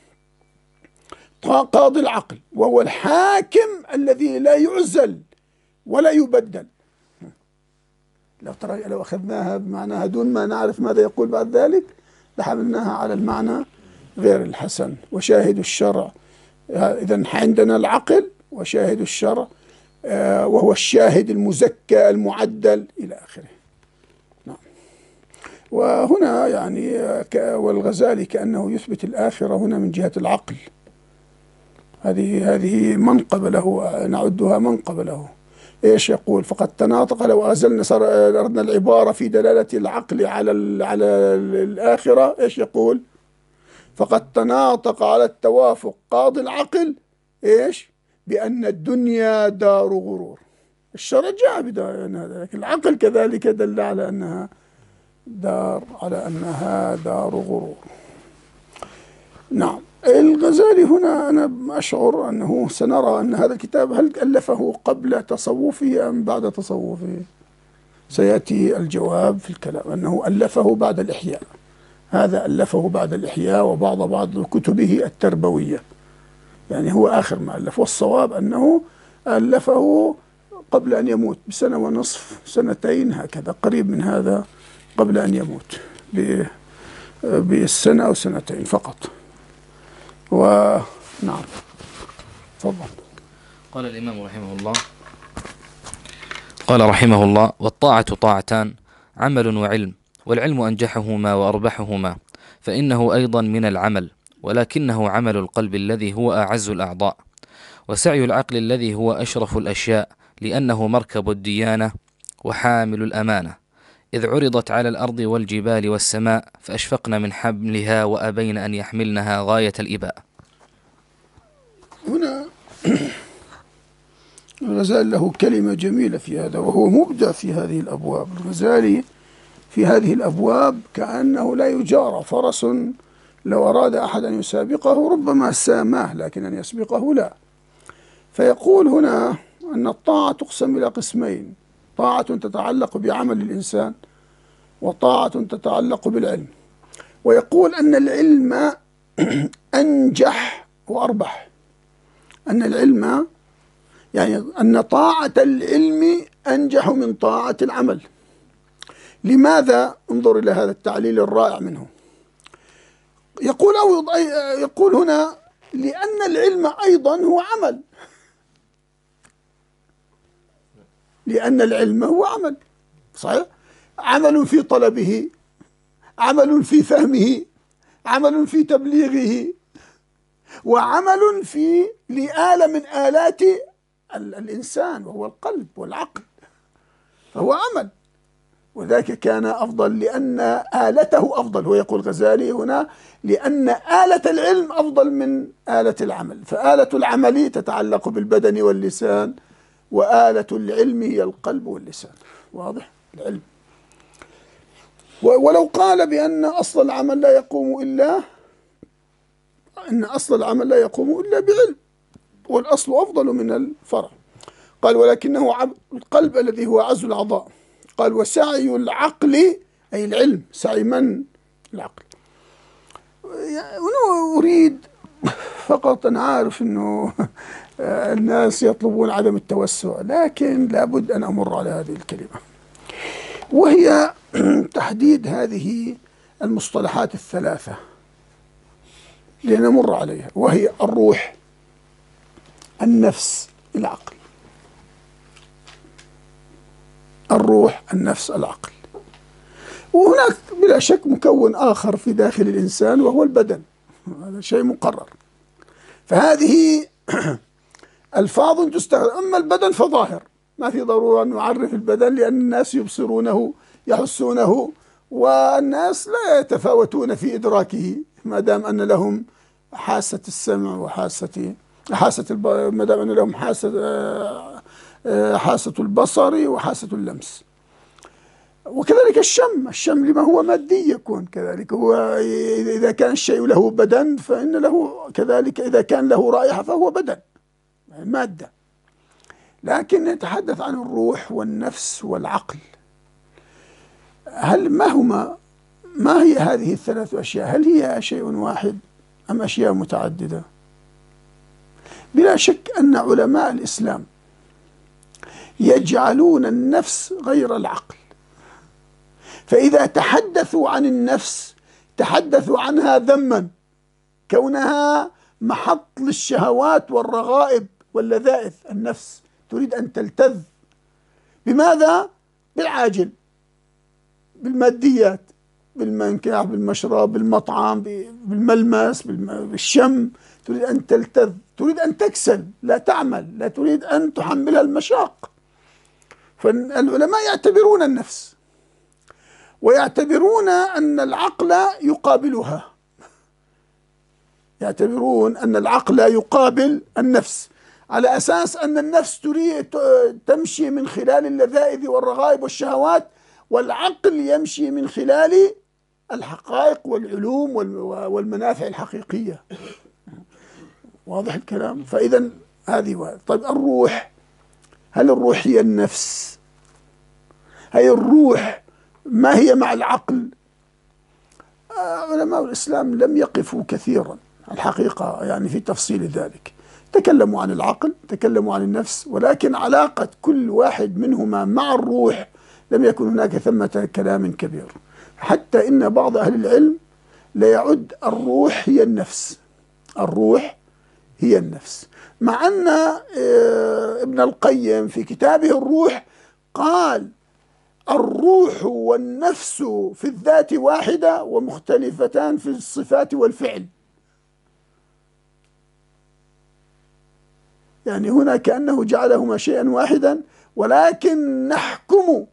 قاضي العقل، وهو الحاكم الذي لا يعزل ولا يبدل. لو ترى لو أخذناها بمعناها دون ما نعرف ماذا يقول بعد ذلك لحملناها على المعنى غير الحسن. وشاهد الشرع، إذن عندنا العقل وشاهد الشرع، وهو الشاهد المزكى المعدل إلى آخره. نعم. وهنا يعني والغزالي كأنه يثبت الآخرة هنا من جهة العقل. هذه هذه منقبة له، نعدها منقبة له. ايش يقول؟ فقد تناطق، لو أزلنا صار أردنا العبارة في دلالة العقل على على الآخرة، ايش يقول؟ فقد تناطق على التوافق قاضي العقل ايش؟ بأن الدنيا دار غرور. الشرع جاء بدار هذا، لكن العقل كذلك دل على أنها دار على أنها دار غرور. نعم. الغزالي هنا أنا أشعر أنه سنرى أن هذا الكتاب هل ألفه قبل تصوفه أم بعد تصوفه؟ سيأتي الجواب في الكلام أنه ألفه بعد الإحياء. هذا ألفه بعد الإحياء وبعض بعض كتبه التربوية، يعني هو آخر ما ألف. والصواب أنه ألفه قبل أن يموت بسنة ونصف، سنتين هكذا، قريب من هذا، قبل أن يموت بالسنة أو سنتين فقط. ونعم، تفضل.
قال الإمام رحمه الله قال رحمه الله: والطاعة طاعتان، عمل وعلم، والعلم أنجحهما وأربحهما، فإنه أيضا من العمل، ولكنه عمل القلب الذي هو أعز الأعضاء، وسعي العقل الذي هو أشرف الأشياء، لأنه مركب الديانة وحامل الأمانة، إذ عرضت على الأرض والجبال والسماء فأشفقن من حملها وأبين أن يحملنها غاية الإباء.
هنا الغزالي له كلمة جميلة في هذا، وهو مبدع في هذه الأبواب. الغزالي في هذه الأبواب كأنه لا يجارى، فرس لو أراد أحد أن يسابقه ربما ساماه، لكن أن يسبقه لا. فيقول هنا أن الطاعة تقسم إلى قسمين: طاعة تتعلق بعمل الإنسان، وطاعة تتعلق بالعلم. ويقول أن العلم أنجح وأربح، أن العلم يعني أن طاعة العلم أنجح من طاعة العمل، لماذا؟ انظر إلى هذا التعليل الرائع منه. يقول أو يقول هنا لأن العلم أيضا هو عمل، لأن العلم هو عمل، صحيح؟ عمل في طلبه، عمل في فهمه، عمل في تبليغه، وعمل في لآلة من آلات الإنسان وهو القلب والعقل، فهو عمل. وذاك كان أفضل لأن آلته أفضل. هو يقول الغزالي هنا لأن آلة العلم أفضل من آلة العمل، فآلة العمل تتعلق بالبدن واللسان، وآلة العلم هي القلب واللسان. واضح؟ العلم. ولو قال بأن أصل العمل لا يقوم إلا أن أصل العمل لا يقوم إلا بعلم، والأصل أفضل من الفرع. قال ولكنه القلب الذي هو عز الأعضاء. قال وسعي العقل أي العلم، سعي من؟ العقل. يعني أريد فقط، أنا عارف أنه الناس يطلبون عدم التوسع، لكن لابد أن أمر على هذه الكلمة، وهي تحديد هذه المصطلحات الثلاثة لنمر عليها، وهي الروح، النفس، العقل. الروح، النفس، العقل. وهناك بلا شك مكون آخر في داخل الإنسان وهو البدن، هذا شيء مقرر. فهذه ألفاظ تستخدم. أما البدن فظاهر، ما في ضرورة أن نعرف البدن لأن الناس يبصرونه يحسونه، والناس لا يتفاوتون في إدراكه ما دام أن لهم حاسة السمع وحاسة حاسة الب... ما دام أن لهم حاسة حاسة البصر وحاسة اللمس. وكذلك الشم، الشم لما هو مادي يكون كذلك. هو إذا كان الشيء له بدن فإن له كذلك، إذا كان له رائحة فهو بدن، مادة. لكن نتحدث عن الروح والنفس والعقل. هل ما هما ما هي هذه الثلاث أشياء؟ هل هي شيء واحد أم أشياء متعددة؟ بلا شك أن علماء الإسلام يجعلون النفس غير العقل، فإذا تحدثوا عن النفس تحدثوا عنها ذما، كونها محط للشهوات والرغائب واللذائذ. النفس تريد أن تلتذ بماذا؟ بالعاجل، بالماديات، بالمنكح، بالمشرب، بالمطعم، بالملمس، بالشم. تريد أن تلتذ، تريد أن تكسل، لا تعمل، لا تريد أن تحملها المشاق. فالعلماء يعتبرون النفس ويعتبرون أن العقل يقابلها، يعتبرون أن العقل يقابل النفس، على أساس أن النفس تريد تمشي من خلال اللذائذ والرغائب والشهوات، والعقل يمشي من خلال الحقائق والعلوم والمنافع الحقيقية. واضح الكلام؟ فإذا هذه واحد. طيب الروح، هل الروح هي النفس؟ هي الروح ما هي مع العقل؟ علماء الإسلام لم يقفوا كثيرا الحقيقة يعني في تفصيل ذلك. تكلموا عن العقل، تكلموا عن النفس، ولكن علاقة كل واحد منهما مع الروح لم يكن هناك ثمة كلام كبير. حتى إن بعض أهل العلم لا يعد الروح هي النفس، الروح هي النفس، مع أن ابن القيم في كتابه الروح قال الروح والنفس في الذات واحدة ومختلفتان في الصفات والفعل. يعني هنا كأنه جعلهما شيئا واحدا، ولكن نحكم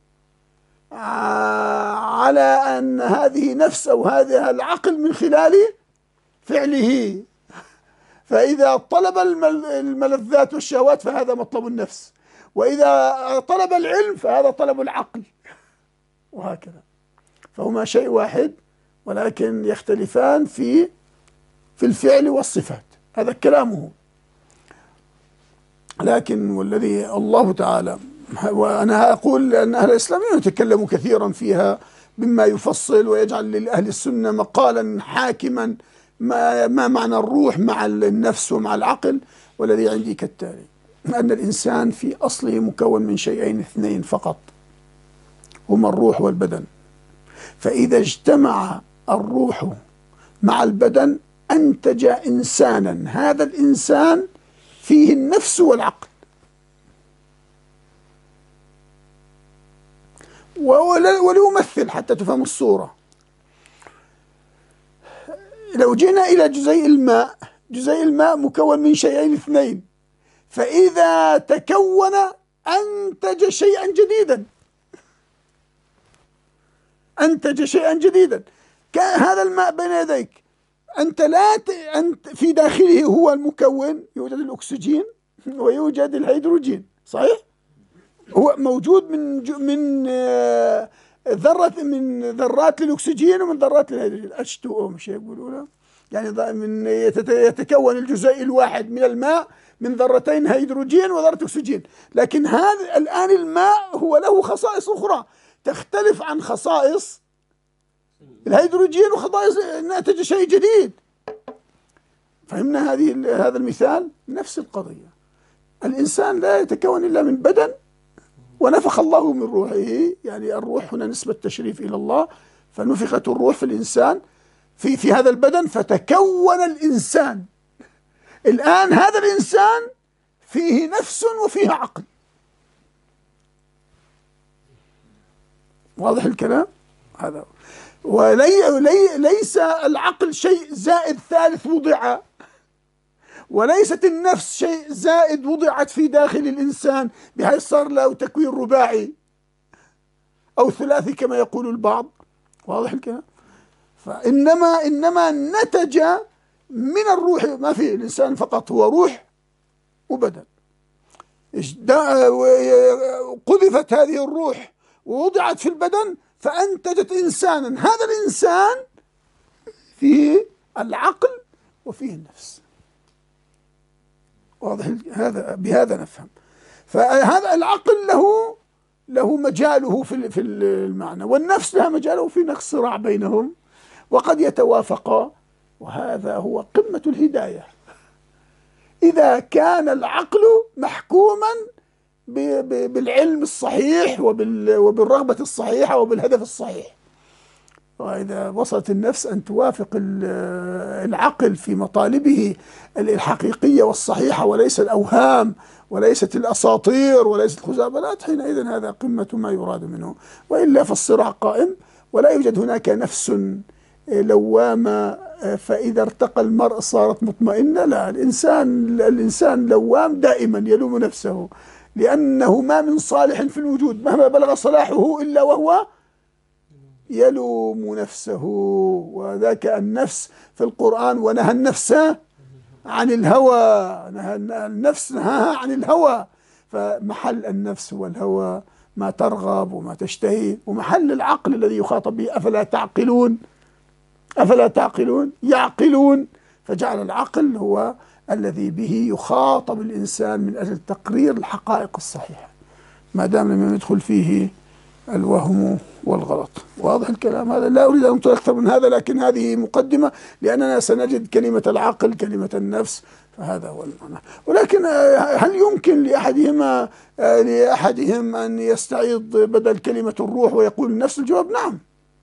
على أن هذه نفس أو هذا العقل من خلال فعله. فإذا طلب الملذات والشهوات فهذا مطلب النفس، وإذا طلب العلم فهذا طلب العقل، وهكذا. فهما شيء واحد ولكن يختلفان في في الفعل والصفات. هذا كلامه. لكن والذي الله تعالى، وأنا أقول أن أهل الإسلام يتكلموا كثيرا فيها مما يفصل ويجعل لأهل السنة مقالا حاكما ما, ما معنى الروح مع النفس ومع العقل. والذي عندي كالتالي: أن الإنسان في أصله مكون من شيئين اثنين فقط، هما الروح والبدن. فإذا اجتمع الروح مع البدن أنتج إنسانا، هذا الإنسان فيه النفس والعقل. وليمثل حتى تفهم الصورة. لو جينا إلى جزيء الماء، جزيء الماء مكون من شيئين اثنين، فإذا تكون أنتج شيئا جديدا، أنتج شيئا جديدا. هذا الماء بين يديك، أنت لا ت... أنت في داخله هو المكون، يوجد الأكسجين ويوجد الهيدروجين، صحيح؟ هو موجود من ج... من آه... ذرة من ذرات للأكسجين ومن ذرات للهيدروجين، إتش تو أو مش يقولوا له، يعني من يتت... يتكون الجزيء الواحد من الماء من ذرتين هيدروجين وذرة أكسجين. لكن هذا الآن الماء هو له خصائص أخرى تختلف عن خصائص الهيدروجين، وخصائص ناتج شيء جديد. فهمنا هذه هذا المثال؟ نفس القضية. الإنسان لا يتكون إلا من بدن ونفخ الله من روحه، يعني الروح هنا نسبة تشريف إلى الله، فنفخت الروح في الإنسان في في هذا البدن فتكون الإنسان. الآن هذا الإنسان فيه نفس وفيه عقل. واضح الكلام؟ هذا وليس العقل شيء زائد ثالث وضع، وليست النفس شيء زائد وضعت في داخل الإنسان بحيث صار له تكوين رباعي أو ثلاثي كما يقول البعض. واضح الكلام؟ فإنما إنما نتج من الروح، ما في الإنسان فقط هو روح وبدن. قذفت هذه الروح ووضعت في البدن فأنتجت إنسانا، هذا الإنسان فيه العقل وفيه النفس. واضح هذا؟ بهذا نفهم. فهذا العقل له له مجاله في في المعنى، والنفس لها مجاله في نقص صراع بينهم وقد يتوافقا، وهذا هو قمة الهداية. إذا كان العقل محكوما بالعلم الصحيح وبالرغبة الصحيحة وبالهدف الصحيح، وإذا وصلت النفس أن توافق العقل في مطالبه الحقيقية والصحيحة وليس الأوهام وليست الأساطير وليست الخزعبلات، حينئذ هذا قمة ما يراد منه. وإلا فالصراع قائم ولا يوجد هناك نفس لوامة فإذا ارتقى المرء صارت مطمئنة. لا، الإنسان الإنسان لوام دائما يلوم نفسه، لأنه ما من صالح في الوجود مهما بلغ صلاحه إلا وهو يلوم نفسه. وذاك النفس في القرآن ونهى النفس عن الهوى، نهى النفس نهاها عن الهوى. فمحل النفس والهوى ما ترغب وما تشتهي، ومحل العقل الذي يخاطب به أفلا تعقلون، أفلا تعقلون يعقلون. فجعل العقل هو الذي به يخاطب الإنسان من أجل تقرير الحقائق الصحيحة ما دام لم يدخل فيه الوهم والغلط. واضح الكلام هذا؟ لا أريد أن أطيل أكثر من هذا، لكن هذه مقدمة لأننا سنجد كلمة العقل كلمة النفس، فهذا هو المعنى. ولكن هل يمكن لأحدهما لأحدهم أن يستعيض بدل كلمة الروح ويقول النفس؟ الجواب نعم.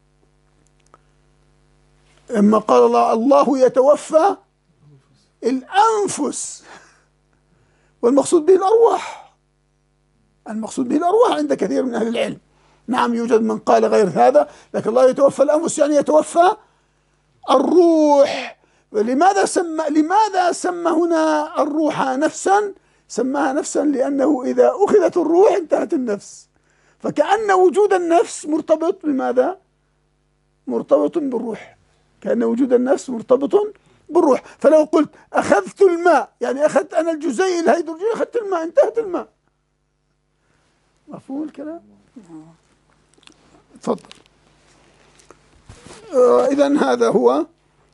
اما قال الله الله يتوفى الأنفس، والمقصود به الأرواح، المقصود به الأرواح عند كثير من أهل العلم. نعم يوجد من قال غير هذا، لكن الله يتوفى الأنفس يعني يتوفى الروح. لماذا سمى لماذا سمى هنا الروح نفسا؟ سماها نفسا لأنه إذا أخذت الروح انتهت النفس، فكأن وجود النفس مرتبط بماذا؟ مرتبط بالروح، كأن وجود النفس مرتبط بالروح. فلو قلت أخذت الماء يعني أخذت أنا الجزيء الهيدروجين، أخذت الماء، انتهت الماء. مفهوم الكلام؟ تفضل. آه إذن هذا هو.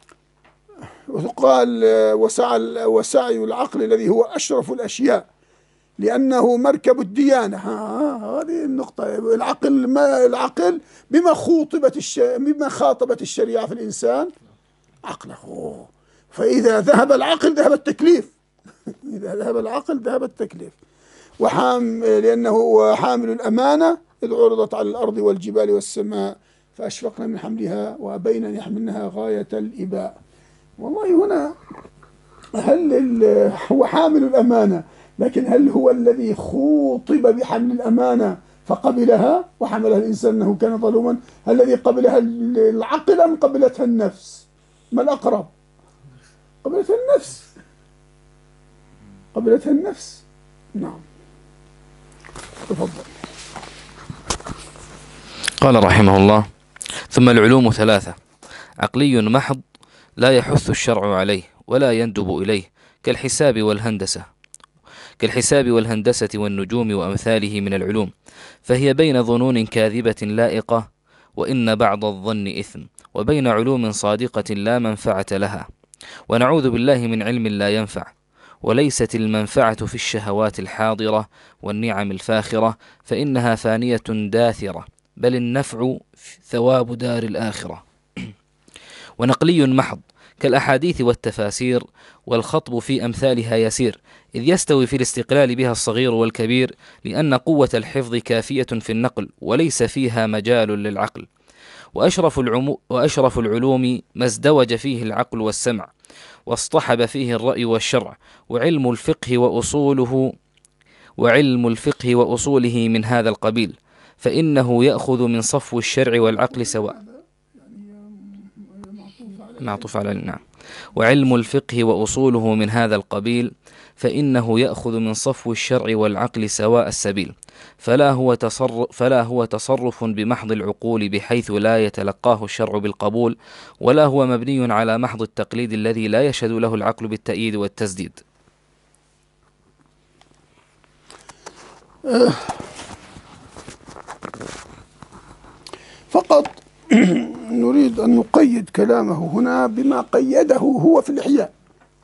وقال وسعى وسعي العقل الذي هو أشرف الأشياء لأنه مركب الديانة. هذه النقطة. العقل ما العقل بما خوطبت الش... بما خاطبت الشريعة في الإنسان عقله. فإذا ذهب العقل ذهب التكليف. إذا ذهب العقل ذهب التكليف. وحام لأنه حامل الأمانة إذ عرضت على الأرض والجبال والسماء فأشفقن من حملها وأبين أن يحملنها غاية الإباء. والله هنا هل هو حامل الأمانة، لكن هل هو الذي خوطب بحمل الأمانة فقبلها وحملها الإنسان أنه كان ظلوما؟ هل الذي قبلها العقل أم قبلتها النفس؟ ما الأقرب؟ قبلتها النفس، قبلتها النفس. نعم، تفضل.
قال رحمه الله: ثم العلوم ثلاثة: عقلي محض لا يحث الشرع عليه ولا يندب إليه، كالحساب والهندسة كالحساب والهندسة والنجوم وأمثاله من العلوم، فهي بين ظنون كاذبة لائقة وإن بعض الظن إثم، وبين علوم صادقة لا منفعة لها، ونعوذ بالله من علم لا ينفع. وليست المنفعة في الشهوات الحاضرة والنعم الفاخرة، فإنها فانية داثرة، بل النفع ثواب دار الآخرة. ونقلي محض كالأحاديث والتفاسير، والخطب في أمثالها يسير، إذ يستوي في الاستقلال بها الصغير والكبير، لأن قوة الحفظ كافية في النقل وليس فيها مجال للعقل. وأشرف, العمو وأشرف العلوم ما ازدوج فيه العقل والسمع، واصطحب فيه الرأي والشرع، وعلم الفقه وأصوله وعلم الفقه وأصوله من هذا القبيل، فإنه يأخذ من صفو الشرع والعقل سواء. معطوف على نعم. وعلم الفقه وأصوله من هذا القبيل، فإنه يأخذ من صفو الشرع والعقل سواء السبيل، فلا هو تصرف, فلا هو تصرف بمحض العقول بحيث لا يتلقاه الشرع بالقبول، ولا هو مبني على محض التقليد الذي لا يشهد له العقل بالتأييد والتسديد.
فقط نريد أن نقيد كلامه هنا بما قيده هو في الإحياء.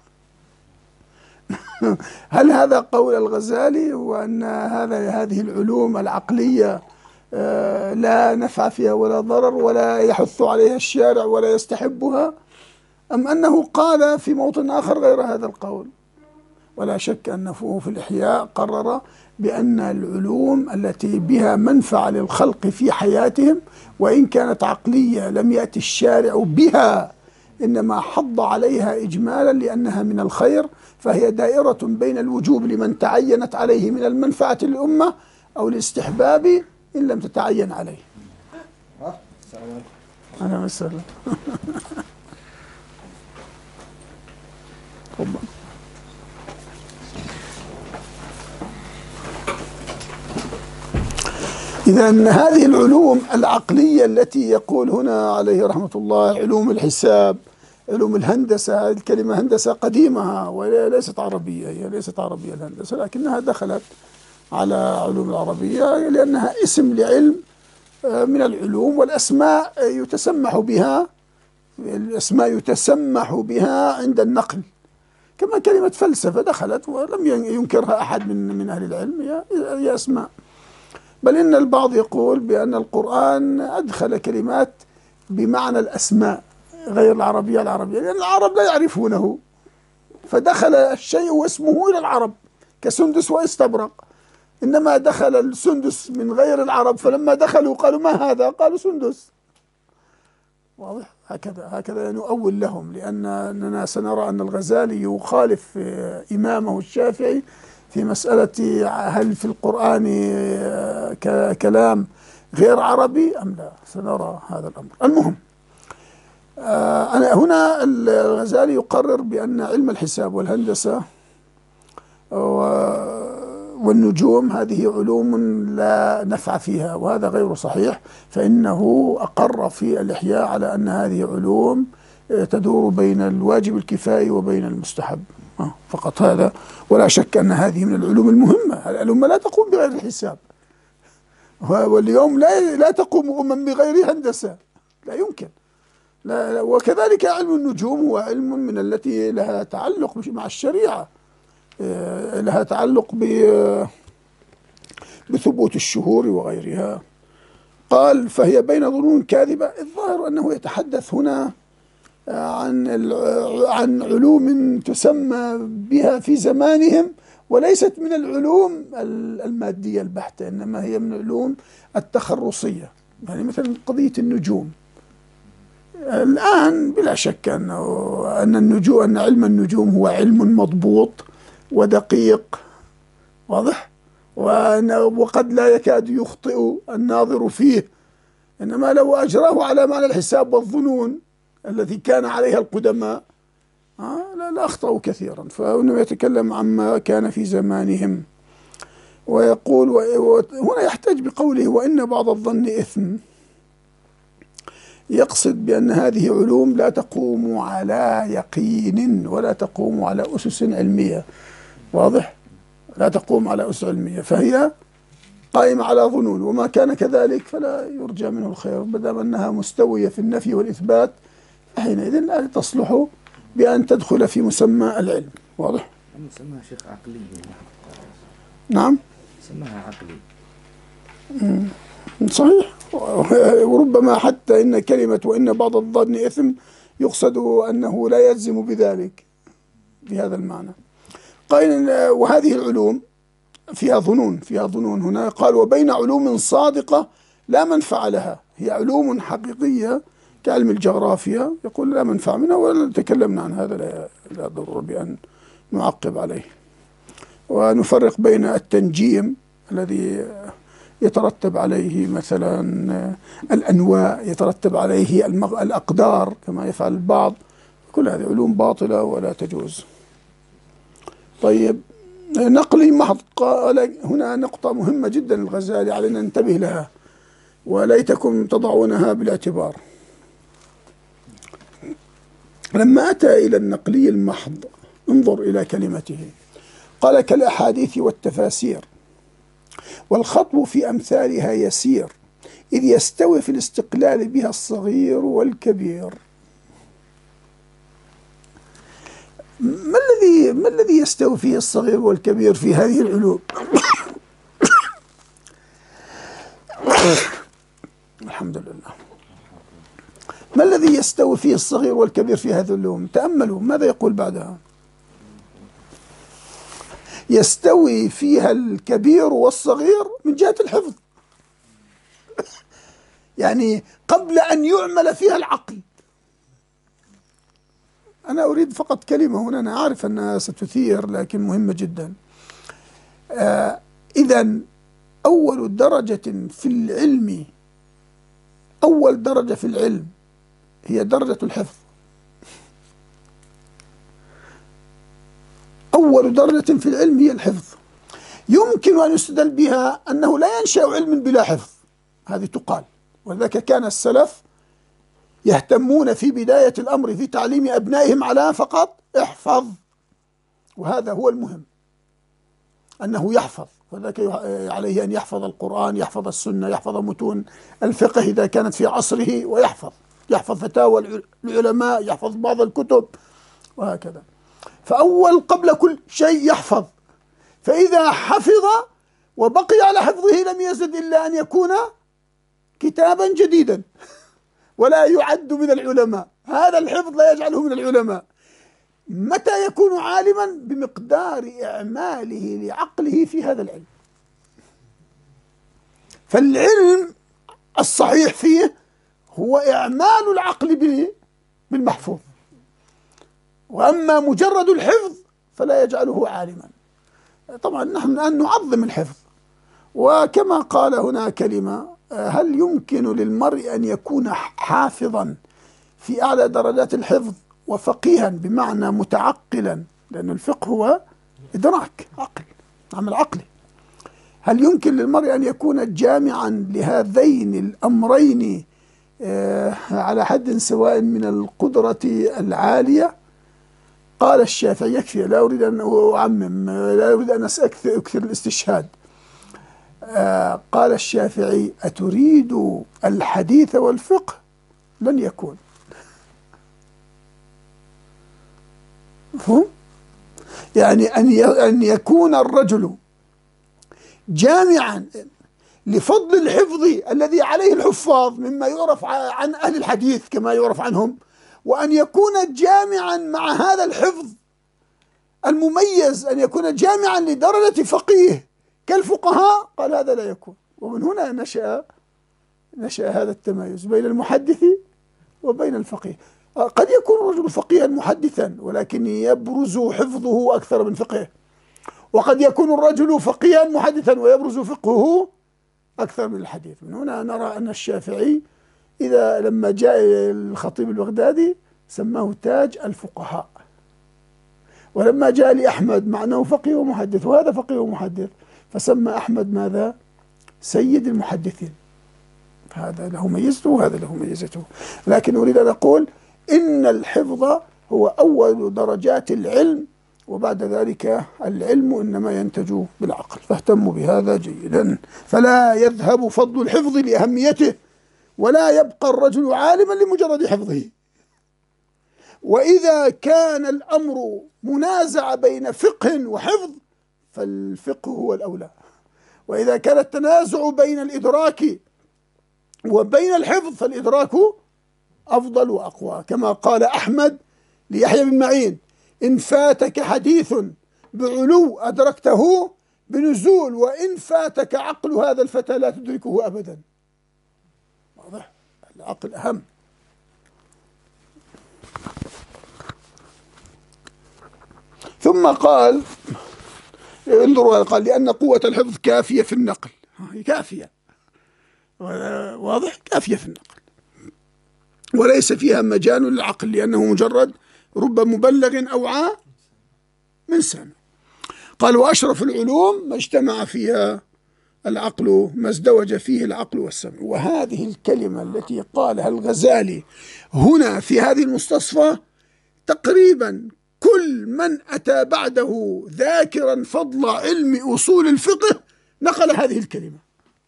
هل هذا قول الغزالي، وأن هذا هذه العلوم العقلية لا نفع فيها ولا ضرر ولا يحث عليها الشارع ولا يستحبها، أم أنه قال في موطن آخر غير هذا القول؟ ولا شك أنه في الإحياء قرر بأن العلوم التي بها منفعة للخلق في حياتهم، وإن كانت عقلية لم يأتي الشارع بها، إنما حض عليها إجمالا لأنها من الخير، فهي دائرة بين الوجوب لمن تعينت عليه من المنفعة للأمة، أو الاستحباب إن لم تتعين عليه. أنا مسألة. إذا هذه العلوم العقلية التي يقول هنا عليه رحمة الله علوم الحساب، علوم الهندسة، هذه الكلمة هندسة قديمة وليست عربية، هي ليست عربية الهندسة، لكنها دخلت على علوم العربية لأنها اسم لعلم من العلوم، والأسماء يتسمح بها الأسماء يتسمح بها عند النقل، كما كلمة فلسفة دخلت ولم ينكرها أحد من من أهل العلم، هي أسماء. بل إن البعض يقول بأن القرآن أدخل كلمات بمعنى الأسماء غير العربية العربية، لأن العرب لا يعرفونه، فدخل الشيء واسمه إلى العرب كسندس واستبرق، إنما دخل السندس من غير العرب، فلما دخلوا قالوا ما هذا؟ قالوا سندس. واضح؟ هكذا هكذا نؤول لهم، لأننا سنرى أن الغزالي يخالف إمامه الشافعي في مسألة هل في القرآن كلام غير عربي أم لا، سنرى هذا الأمر. المهم، أنا هنا الغزالي يقرر بأن علم الحساب والهندسة والنجوم هذه علوم لا نفع فيها، وهذا غير صحيح، فإنه أقر في الإحياء على أن هذه علوم تدور بين الواجب الكفائي وبين المستحب فقط، هذا. ولا شك أن هذه من العلوم المهمة، العلوم لا تقوم بغير الحساب، واليوم لا لا تقوم أمم بغير هندسة، لا يمكن. لا وكذلك علم النجوم هو علم من التي لها تعلق مع الشريعة، لها تعلق بثبوت الشهور وغيرها. قال فهي بين ظنون كاذبة، الظاهر أنه يتحدث هنا عن عن علوم تسمى بها في زمانهم، وليست من العلوم المادية البحتة، إنما هي من العلوم التخرصية، يعني مثلا قضية النجوم، الآن بلا شك أنه أن النجوم أن علم النجوم هو علم مضبوط ودقيق، واضح، وقد لا يكاد يخطئ الناظر فيه، إنما لو أجراه على معنى الحساب والظنون التي كان عليها القدماء آه لا, لا أخطأوا كثيرا. فإنه يتكلم عما كان في زمانهم، ويقول هنا يحتج بقوله وإن بعض الظن إثم، يقصد بأن هذه علوم لا تقوم على يقين ولا تقوم على أسس علمية، واضح، لا تقوم على أسس علمية، فهي قائمة على ظنون، وما كان كذلك فلا يرجى منه الخير، بدل أنها مستوية في النفي والإثبات فحينئذ لا تصلح بأن تدخل في مسمى العلم، واضح.
مسمى شيخ عقلي.
نعم
سماها عقلي.
صحيح، وربما حتى إن كلمة وإن بعض الظن إثم يقصد أنه لا يجزم بذلك بهذا المعنى. قال وهذه العلوم فيها ظنون، فيها ظنون هنا قال وبين علوم صادقة لا منفع لها، هي علوم حقيقية كعلم الجغرافيا يقول لا منفع منها، وتكلمنا عن هذا لا ضرورة بأن نعقب عليه. ونفرق بين التنجيم الذي يترتب عليه مثلا الأنواء، يترتب عليه الأقدار كما يفعل البعض، كل هذه علوم باطلة ولا تجوز. طيب نقلي محض، قال هنا نقطة مهمة جدا الغزالي علينا ننتبه لها وليتكم تضعونها بالاعتبار. لما أتى إلى النقلي المحض انظر إلى كلمته، قال كالأحاديث والتفاسير والخطب في أمثالها يسير إذ يستوي في الاستقلال بها الصغير والكبير. ما الذي ما الذي يستوي فيه الصغير والكبير في هذه العلوم؟ الحمد لله. ما الذي يستوي فيه الصغير والكبير في هذه العلوم؟ تأملوا ماذا يقول بعدها. يستوي فيها الكبير والصغير من جهة الحفظ، يعني قبل أن يعمل فيها العقل. أنا أريد فقط كلمة هنا، أنا أعرف أنها ستثير لكن مهمة جدا. آه إذن أول درجة في العلم، أول درجة في العلم هي درجة الحفظ. أول درجة في العلم هي الحفظ. يمكن أن يستدل بها أنه لا ينشأ علم بلا حفظ، هذه تقال، ولذلك كان السلف يهتمون في بداية الأمر في تعليم أبنائهم على فقط احفظ، وهذا هو المهم، أنه يحفظ، وذلك عليه أن يحفظ القرآن، يحفظ السنة، يحفظ متون الفقه إذا كانت في عصره، ويحفظ يحفظ فتاوى العلماء، يحفظ بعض الكتب وهكذا. فأول قبل كل شيء يحفظ، فإذا حفظ وبقي على حفظه لم يزد إلا أن يكون كتابا جديدا ولا يعد من العلماء. هذا الحفظ لا يجعله من العلماء. متى يكون عالما؟ بمقدار إعماله لعقله في هذا العلم. فالعلم الصحيح فيه هو إعمال العقل بالمحفوظ، وأما مجرد الحفظ فلا يجعله عالما. طبعا نحن الآن نعظم الحفظ، وكما قال هنا كلمة، هل يمكن للمرء أن يكون حافظا في أعلى درجات الحفظ وفقيها بمعنى متعقلا، لأن الفقه هو إدراك عقل، عمل عقلي. هل يمكن للمرء أن يكون جامعا لهذين الأمرين على حد سواء من القدرة العالية؟ قال الشافعي، يكفي، لا أريد أن أعمم، لا أريد أن أكثر, أكثر الاستشهاد. آه قال الشافعي أتريد الحديث والفقه؟ لن يكون. مفهوم؟ يعني أن يكون الرجل جامعا لفضل الحفظ الذي عليه الحفاظ مما يعرف عن أهل الحديث كما يعرف عنهم، وأن يكون جامعا مع هذا الحفظ المميز، أن يكون جامعا لدرجة فقيه كالفقهاء، قال هذا لا يكون. ومن هنا نشأ نشأ هذا التمايز بين المحدث وبين الفقيه. قد يكون الرجل فقيها محدثا ولكن يبرز حفظه أكثر من فقهه، وقد يكون الرجل فقيها محدثا ويبرز فقهه أكثر من الحديث. من هنا نرى أن الشافعي إذا لما جاء الخطيب البغدادي سماه تاج الفقهاء، ولما جاء لأحمد مع أنه فقيه ومحدث وهذا فقيه ومحدث فسمى أحمد ماذا؟ سيد المحدثين. هذا له ميزته وهذا له ميزته. لكن أريد أن أقول إن الحفظ هو أول درجات العلم، وبعد ذلك العلم إنما ينتج بالعقل، فاهتموا بهذا جيدا. فلا يذهب فضل الحفظ لأهميته، ولا يبقى الرجل عالما لمجرد حفظه. وإذا كان الأمر منازع بين فقه وحفظ فالفقه هو الأولى، وإذا كان التنازع بين الإدراك وبين الحفظ فالإدراك أفضل وأقوى، كما قال أحمد ليحيى بن معين: إن فاتك حديث بعلو أدركته بنزول، وإن فاتك عقل هذا الفتى لا تدركه أبدا. واضح؟ العقل أهم. ثم قال انظروا، قال: لأن قوة الحفظ كافية في النقل. كافية، واضح، كافية في النقل، وليس فيها مجال للعقل، لأنه مجرد رب مبلغ أوعى من سامع. قال: وأشرف العلوم ما اجتمع فيها العقل، ما ازدوج فيه العقل والسمع. وهذه الكلمة التي قالها الغزالي هنا في هذه المستصفى تقريبا كل من أتى بعده ذاكرا فضل علم أصول الفقه نقل هذه الكلمة.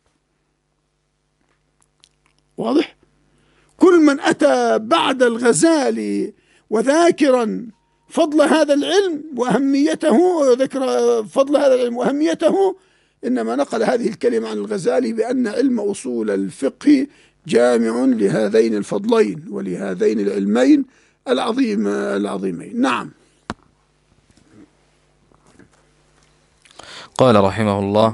واضح؟ كل من أتى بعد الغزالي وذاكرا فضل هذا العلم وأهميته، وذكر فضل هذا العلم وأهميته، إنما نقل هذه الكلمة عن الغزالي بأن علم أصول الفقه جامع لهذين الفضلين ولهذين العلمين العظيم العظيمين. نعم.
قال رحمه الله: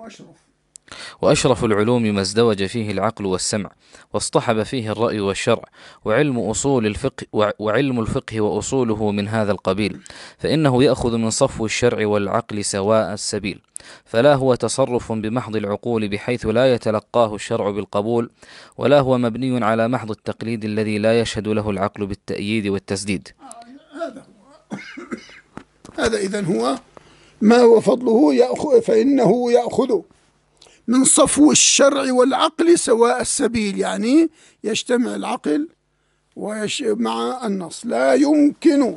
وأشرف العلوم ما ازدوج فيه العقل والسمع، واصطحب فيه الرأي والشرع، وعلم أصول الفقه وعلم الفقه وأصوله من هذا القبيل، فإنه يأخذ من صفو الشرع والعقل سواء السبيل، فلا هو تصرف بمحض العقول بحيث لا يتلقاه الشرع بالقبول، ولا هو مبني على محض التقليد الذي لا يشهد له العقل بالتأييد والتسديد.
هذا هذا إذن هو ما هو فضله، يأخذ فإنه يأخذ من صفو الشرع والعقل سواء السبيل، يعني يجتمع العقل مع النص. لا يمكن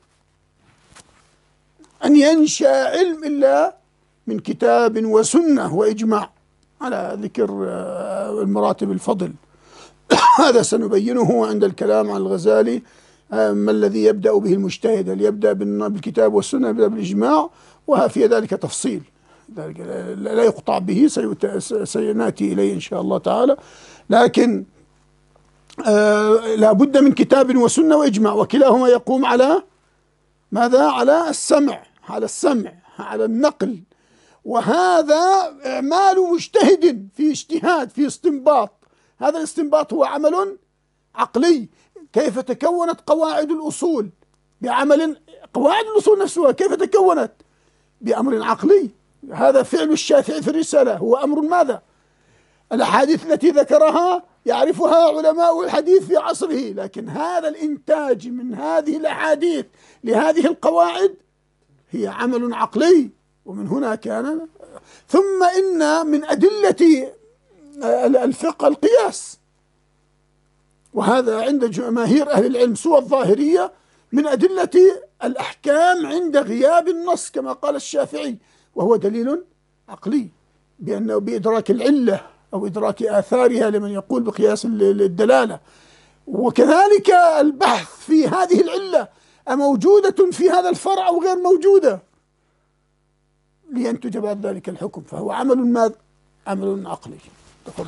أن ينشأ علم إلا من كتاب وسنة وإجماع، على ذكر المراتب الفضل. هذا سنبينه عند الكلام عن الغزالي، ما الذي يبدأ به المجتهد، هل يبدأ بالكتاب والسنة، يبدأ بالإجماع، وفي ذلك تفصيل ذلك لا يقطع به، سيناتي إليه إن شاء الله تعالى. لكن آه لا بد من كتاب وسنة وإجماع، وكلاهما يقوم على ماذا؟ على السمع، على السمع على النقل. وهذا إعمال مجتهد في اجتهاد في استنباط، هذا الاستنباط هو عمل عقلي. كيف تكونت قواعد الأصول؟ بعمل قواعد الأصول نفسها كيف تكونت؟ بأمر عقلي. هذا فعل الشافعي في الرسالة هو أمر ماذا؟ الأحاديث التي ذكرها يعرفها علماء الحديث في عصره، لكن هذا الإنتاج من هذه الأحاديث لهذه القواعد هي عمل عقلي، ومن هنا كان. ثم إن من أدلة الفقه القياس، وهذا عند جماهير أهل العلم سوى الظاهرية من أدلة الأحكام عند غياب النص، كما قال الشافعي، وهو دليل عقلي بأنه بإدراك العلة أو إدراك آثارها لمن يقول بقياس الدلالة. وكذلك البحث في هذه العلة أموجودة في هذا الفرع أو غير موجودة لينتج بعد ذلك الحكم، فهو عمل ماذا؟ عمل عقلي. تفضل.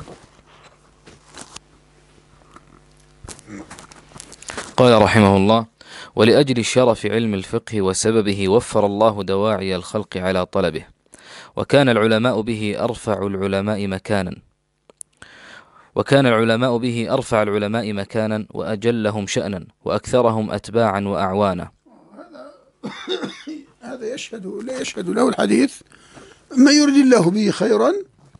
قال رحمه الله: ولأجل الشرف علم الفقه وسببه وفر الله دواعي الخلق على طلبه، وكان العلماء به أرفع العلماء مكانا، وكان العلماء به أرفع العلماء مكانا وأجلهم شأنا وأكثرهم أتباعا وأعوانا.
هذا يشهد لا يشهد له الحديث: من يرد الله به خيرا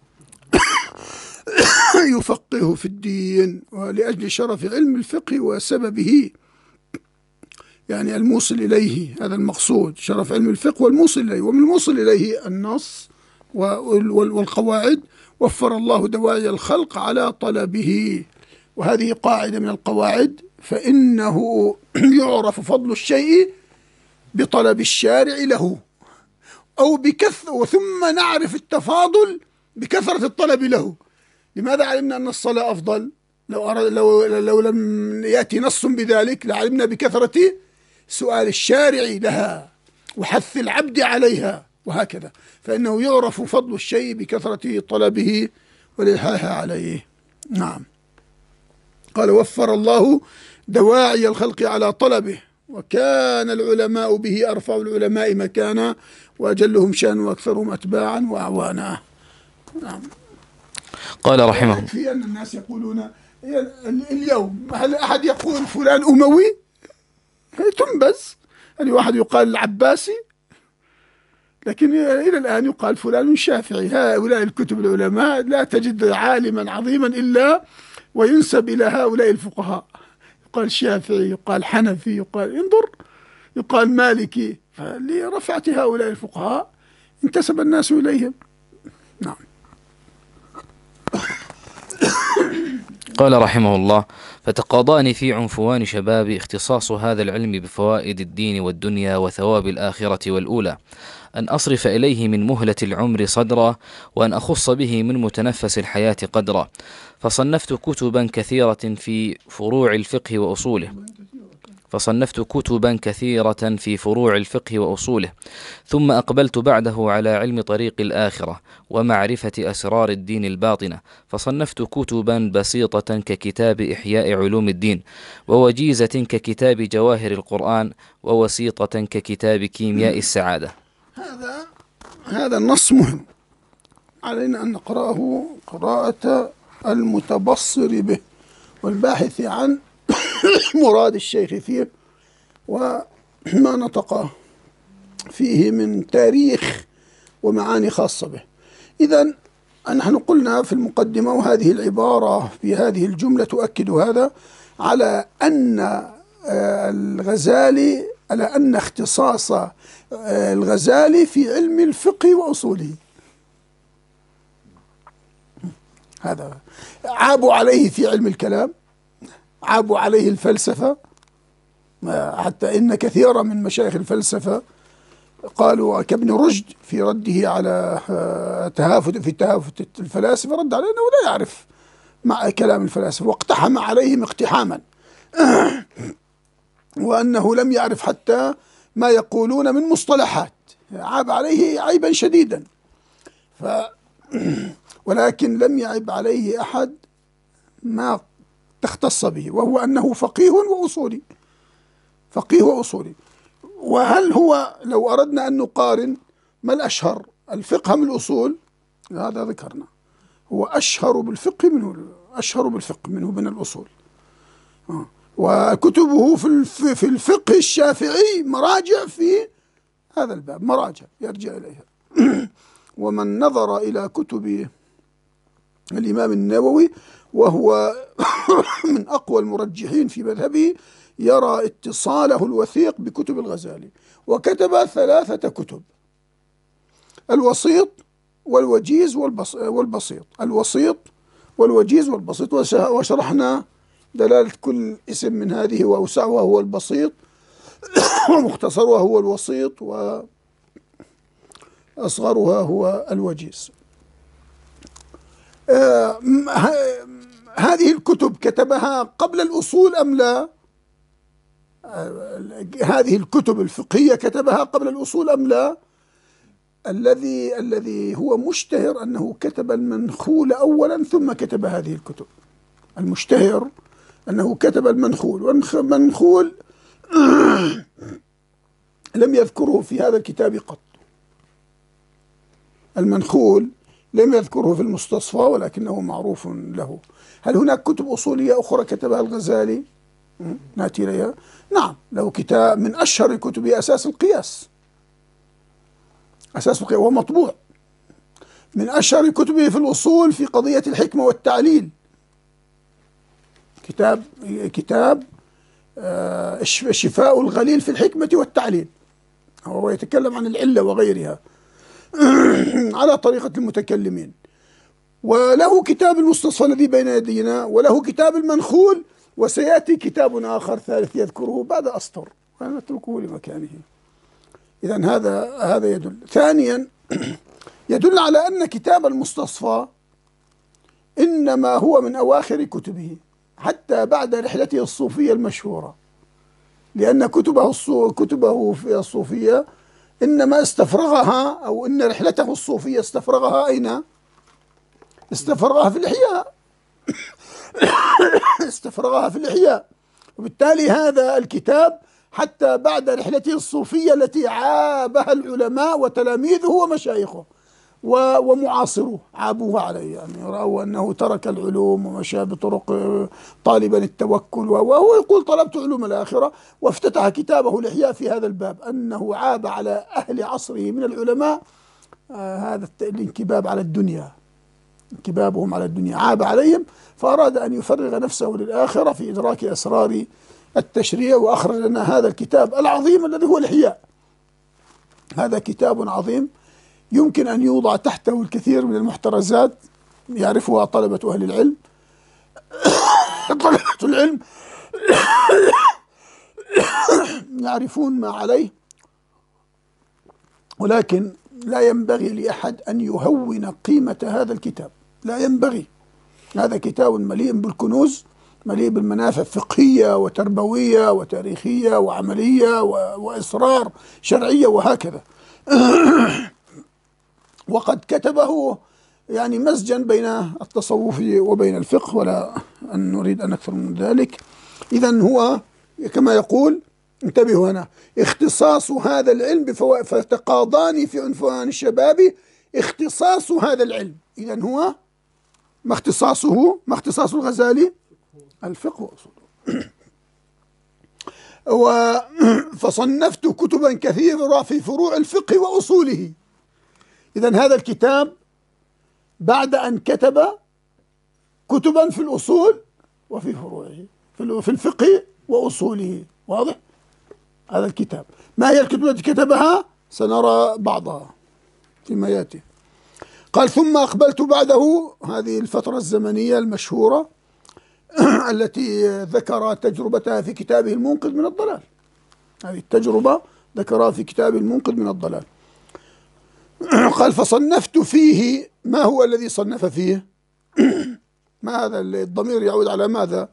يفقهه في الدين. ولأجل شرف علم الفقه وسببه، يعني الموصل إليه، هذا المقصود، شرف علم الفقه والموصل إليه. ومن الموصل إليه النص والقواعد. وفر الله دواعي الخلق على طلبه، وهذه قاعدة من القواعد. فإنه يعرف فضل الشيء بطلب الشارع له، أو بكثرة، ثم نعرف التفاضل بكثرة الطلب له. لماذا علمنا أن الصلاة أفضل؟ لو, لو, لو لم يأتي نص بذلك لعلمنا بكثرة سؤال الشارع لها وحث العبد عليها، وهكذا. فإنه يعرف فضل الشيء بكثرة طلبه والإلحاح عليه. نعم. قال: وفر الله دواعي الخلق على طلبه، وكان العلماء به أرفع العلماء مكانا وأجلهم شأنا وأكثرهم أتباعا وأعوانا. نعم.
قال رحمه:
في أن الناس يقولون اليوم، هل أحد يقول فلان أموي؟ تنبز. هل واحد يقال العباسي؟ لكن إلى الآن يقال فلان شافعي. هؤلاء الكتب العلماء لا تجد عالما عظيما إلا وينسب إلى هؤلاء الفقهاء. يقال شافعي، يقال حنفي، يقال انظر، يقال مالكي. فلرفعة هؤلاء الفقهاء انتسب الناس إليهم. نعم.
قال رحمه الله: فتقاضاني في عنفوان شبابي اختصاص هذا العلم بفوائد الدين والدنيا وثواب الآخرة والأولى، أن أصرف إليه من مهلة العمر صدرا، وأن أخص به من متنفس الحياة قدرا. فصنفت كتبا كثيرة في فروع الفقه وأصوله فصنفت كتبا كثيرة في فروع الفقه وأصوله ثم أقبلت بعده على علم طريق الآخرة ومعرفة أسرار الدين الباطنة. فصنفت كتبا بسيطة ككتاب إحياء علوم الدين، ووجيزة ككتاب جواهر القرآن، ووسيطة ككتاب كيمياء السعادة.
هذا هذا النص مهم، علينا أن نقرأه قراءة المتبصر به والباحث عن مراد الشيخ فيه وما نطق فيه من تاريخ ومعاني خاصة به. إذن نحن قلنا في المقدمة، وهذه العبارة في هذه الجملة تؤكد هذا، على أن الغزالي على أن اختصاص الغزالي في علم الفقه وأصوله. هذا عابوا عليه في علم الكلام، عابوا عليه الفلسفة، حتى إن كثيرا من مشايخ الفلسفة قالوا كابن رشد في رده على تهافت في تهافت الفلاسفة، رد عليه أنه لا يعرف مع كلام الفلاسفة، واقتحم عليهم اقتحاما وأنه لم يعرف حتى ما يقولون من مصطلحات، عاب عليه عيبا شديدا. ف ولكن لم يعب عليه أحد ما تختص به، وهو أنه فقيه وأصولي، فقيه وأصولي. وهل هو، لو أردنا أن نقارن ما الأشهر، الفقه من الأصول؟ هذا ذكرنا، هو أشهر بالفقه منه أشهر بالفقه منه من الأصول. وكتبه في في الفقه الشافعي مراجع في هذا الباب، مراجع يرجع إليها. ومن نظر إلى كتب الإمام النووي وهو من أقوى المرجحين في مذهبه يرى اتصاله الوثيق بكتب الغزالي. وكتب ثلاثة كتب: الوسيط والوجيز والبسيط الوسيط والوجيز والبسيط وشرحنا دلالة كل اسم من هذه، وأوسعها هو البسيط ومختصرها هو الوسيط وأصغرها هو الوجيز. آه هذه الكتب كتبها قبل الأصول أم لا؟ آه هذه الكتب الفقهية كتبها قبل الأصول أم لا؟ الذي الذي هو مشتهر أنه كتب المنخول أولا ثم كتب هذه الكتب. المشتهر أنه كتب المنخول، والمنخول لم يذكره في هذا الكتاب قط. المنخول لم يذكره في المستصفى ولكنه معروف له. هل هناك كتب أصولية أخرى كتبها الغزالي؟ نأتي إليها. نعم، له كتاب من أشهر كتبه أساس القياس، أساس القياس وهو مطبوع. من أشهر كتبه في الأصول في قضية الحكمة والتعليل، كتاب كتاب شفاء الغليل في الحكمة والتعليل، هو يتكلم عن العلة وغيرها على طريقة المتكلمين. وله كتاب المستصفى الذي بين يدينا، وله كتاب المنخول، وسيأتي كتاب آخر ثالث يذكره بعد أسطر، ونتركه لمكانه. إذن هذا هذا يدل. ثانيا يدل على أن كتاب المستصفى إنما هو من أواخر كتبه حتى بعد رحلته الصوفية المشهورة، لأن كتبه كتبه في الصوفية إنما استفرغها، أو إن رحلته الصوفية استفرغها أين؟ استفرغها في الإحياء استفرغها في الإحياء. وبالتالي هذا الكتاب حتى بعد رحلته الصوفية التي عابها العلماء وتلاميذه ومشايخه ومعاصروه عابوه عليه، يعني رأوا أنه ترك العلوم ومشى بطرق طالبا التوكل، وهو يقول طلبت علوم الآخرة، وافتتح كتابه الإحياء في هذا الباب، أنه عاب على أهل عصره من العلماء آه هذا الانكباب على الدنيا، انكبابهم على الدنيا عاب عليهم، فأراد أن يفرغ نفسه للآخرة في إدراك أسرار التشريع، وأخرج لنا هذا الكتاب العظيم الذي هو الإحياء. هذا كتاب عظيم يمكن أن يوضع تحته الكثير من المحترزات يعرفها طلبة أهل العلم طلبة العلم يعرفون ما عليه، ولكن لا ينبغي لأحد أن يهون قيمة هذا الكتاب، لا ينبغي. هذا كتاب مليء بالكنوز، مليء بالمنافع فقهية وتربوية وتاريخية وعملية وإصرار شرعية وهكذا وقد كتبه يعني مزجا بين التصوف وبين الفقه، ولا أن نريد أن أكثر من ذلك. إذن هو كما يقول، انتبهوا هنا، اختصاص هذا العلم بفوائد، فتقاضاني في عنفوان الشباب اختصاص هذا العلم. إذن هو ما اختصاصه؟ ما اختصاص الغزالي؟ الفقه وأصوله. فصنفت كتبا كثيرة في فروع الفقه وأصوله. إذن هذا الكتاب بعد أن كتب كتبا في الأصول وفي فروعه، في الفقه وأصوله، واضح؟ هذا الكتاب ما هي الكتب التي كتبها؟ سنرى بعضها فيما يأتي. قال ثم أقبلت بعده، هذه الفترة الزمنية المشهورة التي ذكر تجربتها في كتابه المنقذ من الضلال، هذه التجربة ذكرها في كتابه المنقذ من الضلال. قال فصنفت فيه، ما هو الذي صنف فيه؟ ما هذا الضمير يعود على ماذا؟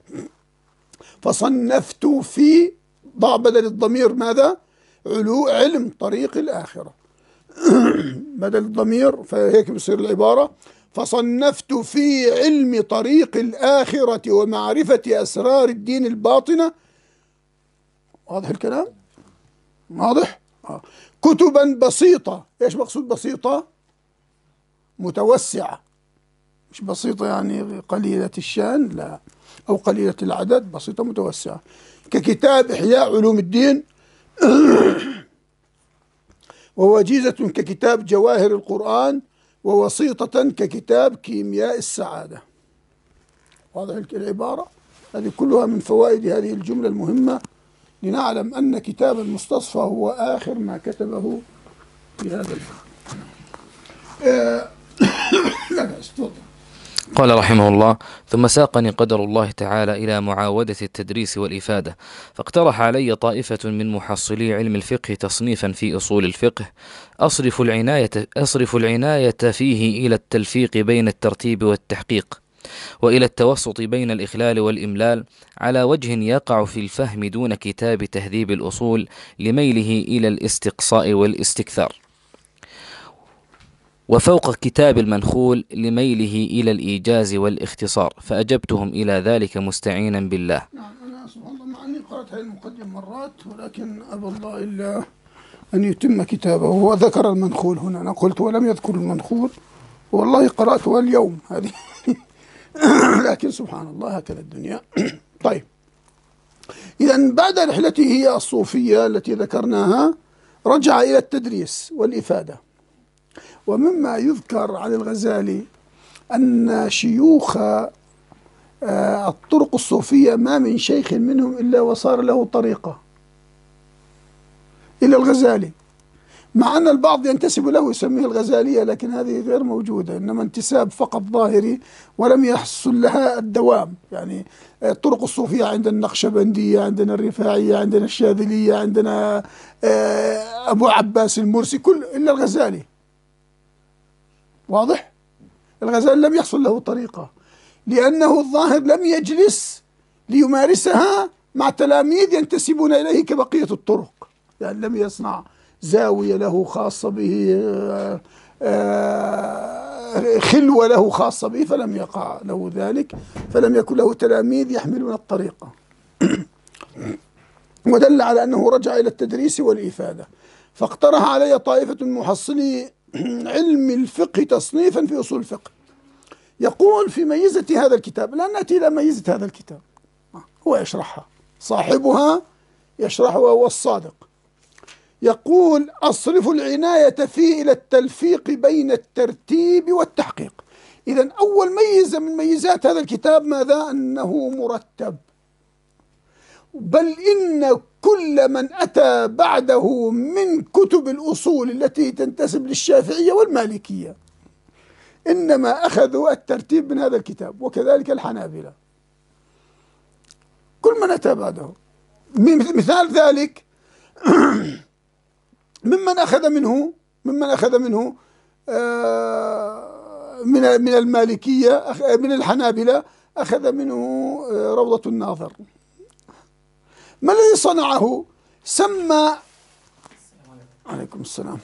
فصنفت في ضع بدل الضمير ماذا؟ علو علم طريق الآخرة بدل الضمير، فهيك بصير العبارة فصنفت في علم طريق الآخرة ومعرفة أسرار الدين الباطنة. واضح الكلام؟ واضح؟ آه. كتبا بسيطة. ايش مقصود بسيطة؟ متوسعة، مش بسيطة يعني قليلة الشان، لا، أو قليلة العدد، بسيطة متوسعة، ككتاب إحياء علوم الدين ووجيزة ككتاب جواهر القرآن، ووسيطة ككتاب كيمياء السعادة. واضح العبارة؟ هذه كلها من فوائد هذه الجملة المهمة، لنعلم أن كتاب المستصفى هو آخر ما كتبه في هذا الفن. آه لا بأس، تفضل.
قال رحمه الله: ثم ساقني قدر الله تعالى إلى معاودة التدريس والإفادة، فاقترح علي طائفة من محصلي علم الفقه تصنيفا في أصول الفقه أصرف العناية, أصرف العناية فيه إلى التلفيق بين الترتيب والتحقيق، وإلى التوسط بين الإخلال والإملال، على وجه يقع في الفهم دون كتاب تهذيب الأصول لميله إلى الاستقصاء والاستكثار، وفوق كتاب المنخول لميله إلى الإيجاز والاختصار. فأجبتهم إلى ذلك مستعينا بالله.
نعم، أنا سبحان الله مع أني قرأت هذه المقدمة مرات، ولكن أبى الله إلا أن يتم كتابه. هو ذكر المنخول هنا، أنا قلت ولم يذكر المنخول، والله قرأتها اليوم هذه لكن سبحان الله هكذا الدنيا. طيب، إذا بعد رحلته الصوفية التي ذكرناها رجع إلى التدريس والإفادة. ومما يذكر عن الغزالي أن شيوخ الطرق الصوفية ما من شيخ منهم إلا وصار له طريقة إلى الغزالي، مع أن البعض ينتسب له يسميه الغزالية، لكن هذه غير موجودة، إنما انتساب فقط ظاهري ولم يحصل لها الدوام. يعني الطرق الصوفية عندنا النقشبندية، عندنا الرفاعية، عندنا الشاذلية، عندنا أبو عباس المرسي، كل إلا الغزالي. واضح؟ الغزالي لم يحصل له طريقة، لأنه الظاهر لم يجلس ليمارسها مع تلاميذ ينتسبون إليه كبقية الطرق، يعني لم يصنع زاوية له خاصة به، خلوة له خاصة به، فلم يقع له ذلك، فلم يكن له تلاميذ يحملون الطريقة. ودل على أنه رجع إلى التدريس والإفادة. فاقترح علي طائفة من محصلي علم الفقه تصنيفا في أصول الفقه. يقول في ميزة هذا الكتاب، لا نأتي إلى ميزة هذا الكتاب، هو يشرحها، صاحبها يشرحها وهو الصادق. يقول: أصرف العناية فيه إلى التلفيق بين الترتيب والتحقيق. إذن أول ميزة من ميزات هذا الكتاب ماذا؟ أنه مرتب، بل إن كل من أتى بعده من كتب الأصول التي تنتسب للشافعية والمالكية إنما أخذوا الترتيب من هذا الكتاب، وكذلك الحنابلة، كل من أتى بعده. مثال ذلك ممن أخذ منه ممن أخذ منه من من المالكية، من الحنابلة أخذ منه روضة الناظر. ما الذي صنعه؟ سمى عليكم السلام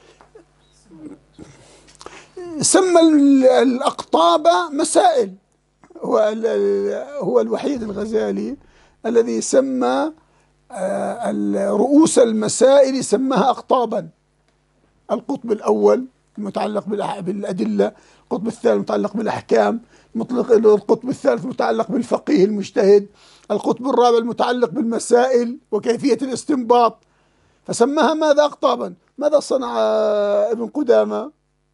سمى الأقطاب مسائل. هو هو الوحيد الغزالي الذي سمى رؤوس المسائل سماها أقطابا. القطب الأول المتعلق بالأدلة، القطب الثاني المتعلق بالأحكام، القطب الثالث المتعلق بالفقيه المجتهد، القطب الرابع المتعلق بالمسائل وكيفية الاستنباط، فسماها ماذا؟ أقطابا. ماذا صنع ابن قدامة؟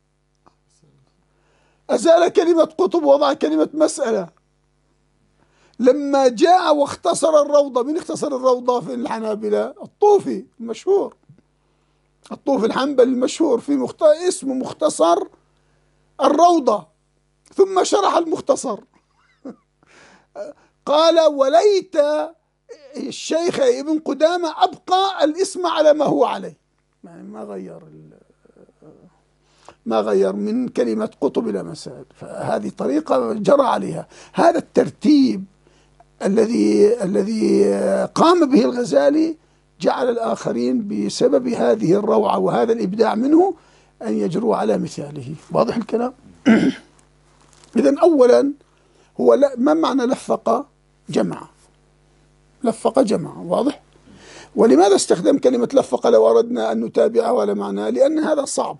أزال كلمة قطب ووضع كلمة مسألة. لما جاء واختصر الروضة، من اختصر الروضة في الحنابلة؟ الطوفي المشهور، الطوفي الحنبلي المشهور، في مخت... اسمه مختصر الروضة، ثم شرح المختصر. قال: وليت الشيخ ابن قدامة أبقى الاسم على ما هو عليه، يعني ما غير ما غير من كلمة قطب إلى مسائل. فهذه طريقة جرى عليها. هذا الترتيب الذي الذي قام به الغزالي جعل الآخرين بسبب هذه الروعة وهذا الإبداع منه أن يجروا على مثاله. واضح الكلام؟ إذن أولا هو ما معنى لفق؟ جمع. لفق جمع. واضح؟ ولماذا استخدم كلمة لفق لو أردنا أن نتابعه على معناه؟ لأن هذا صعب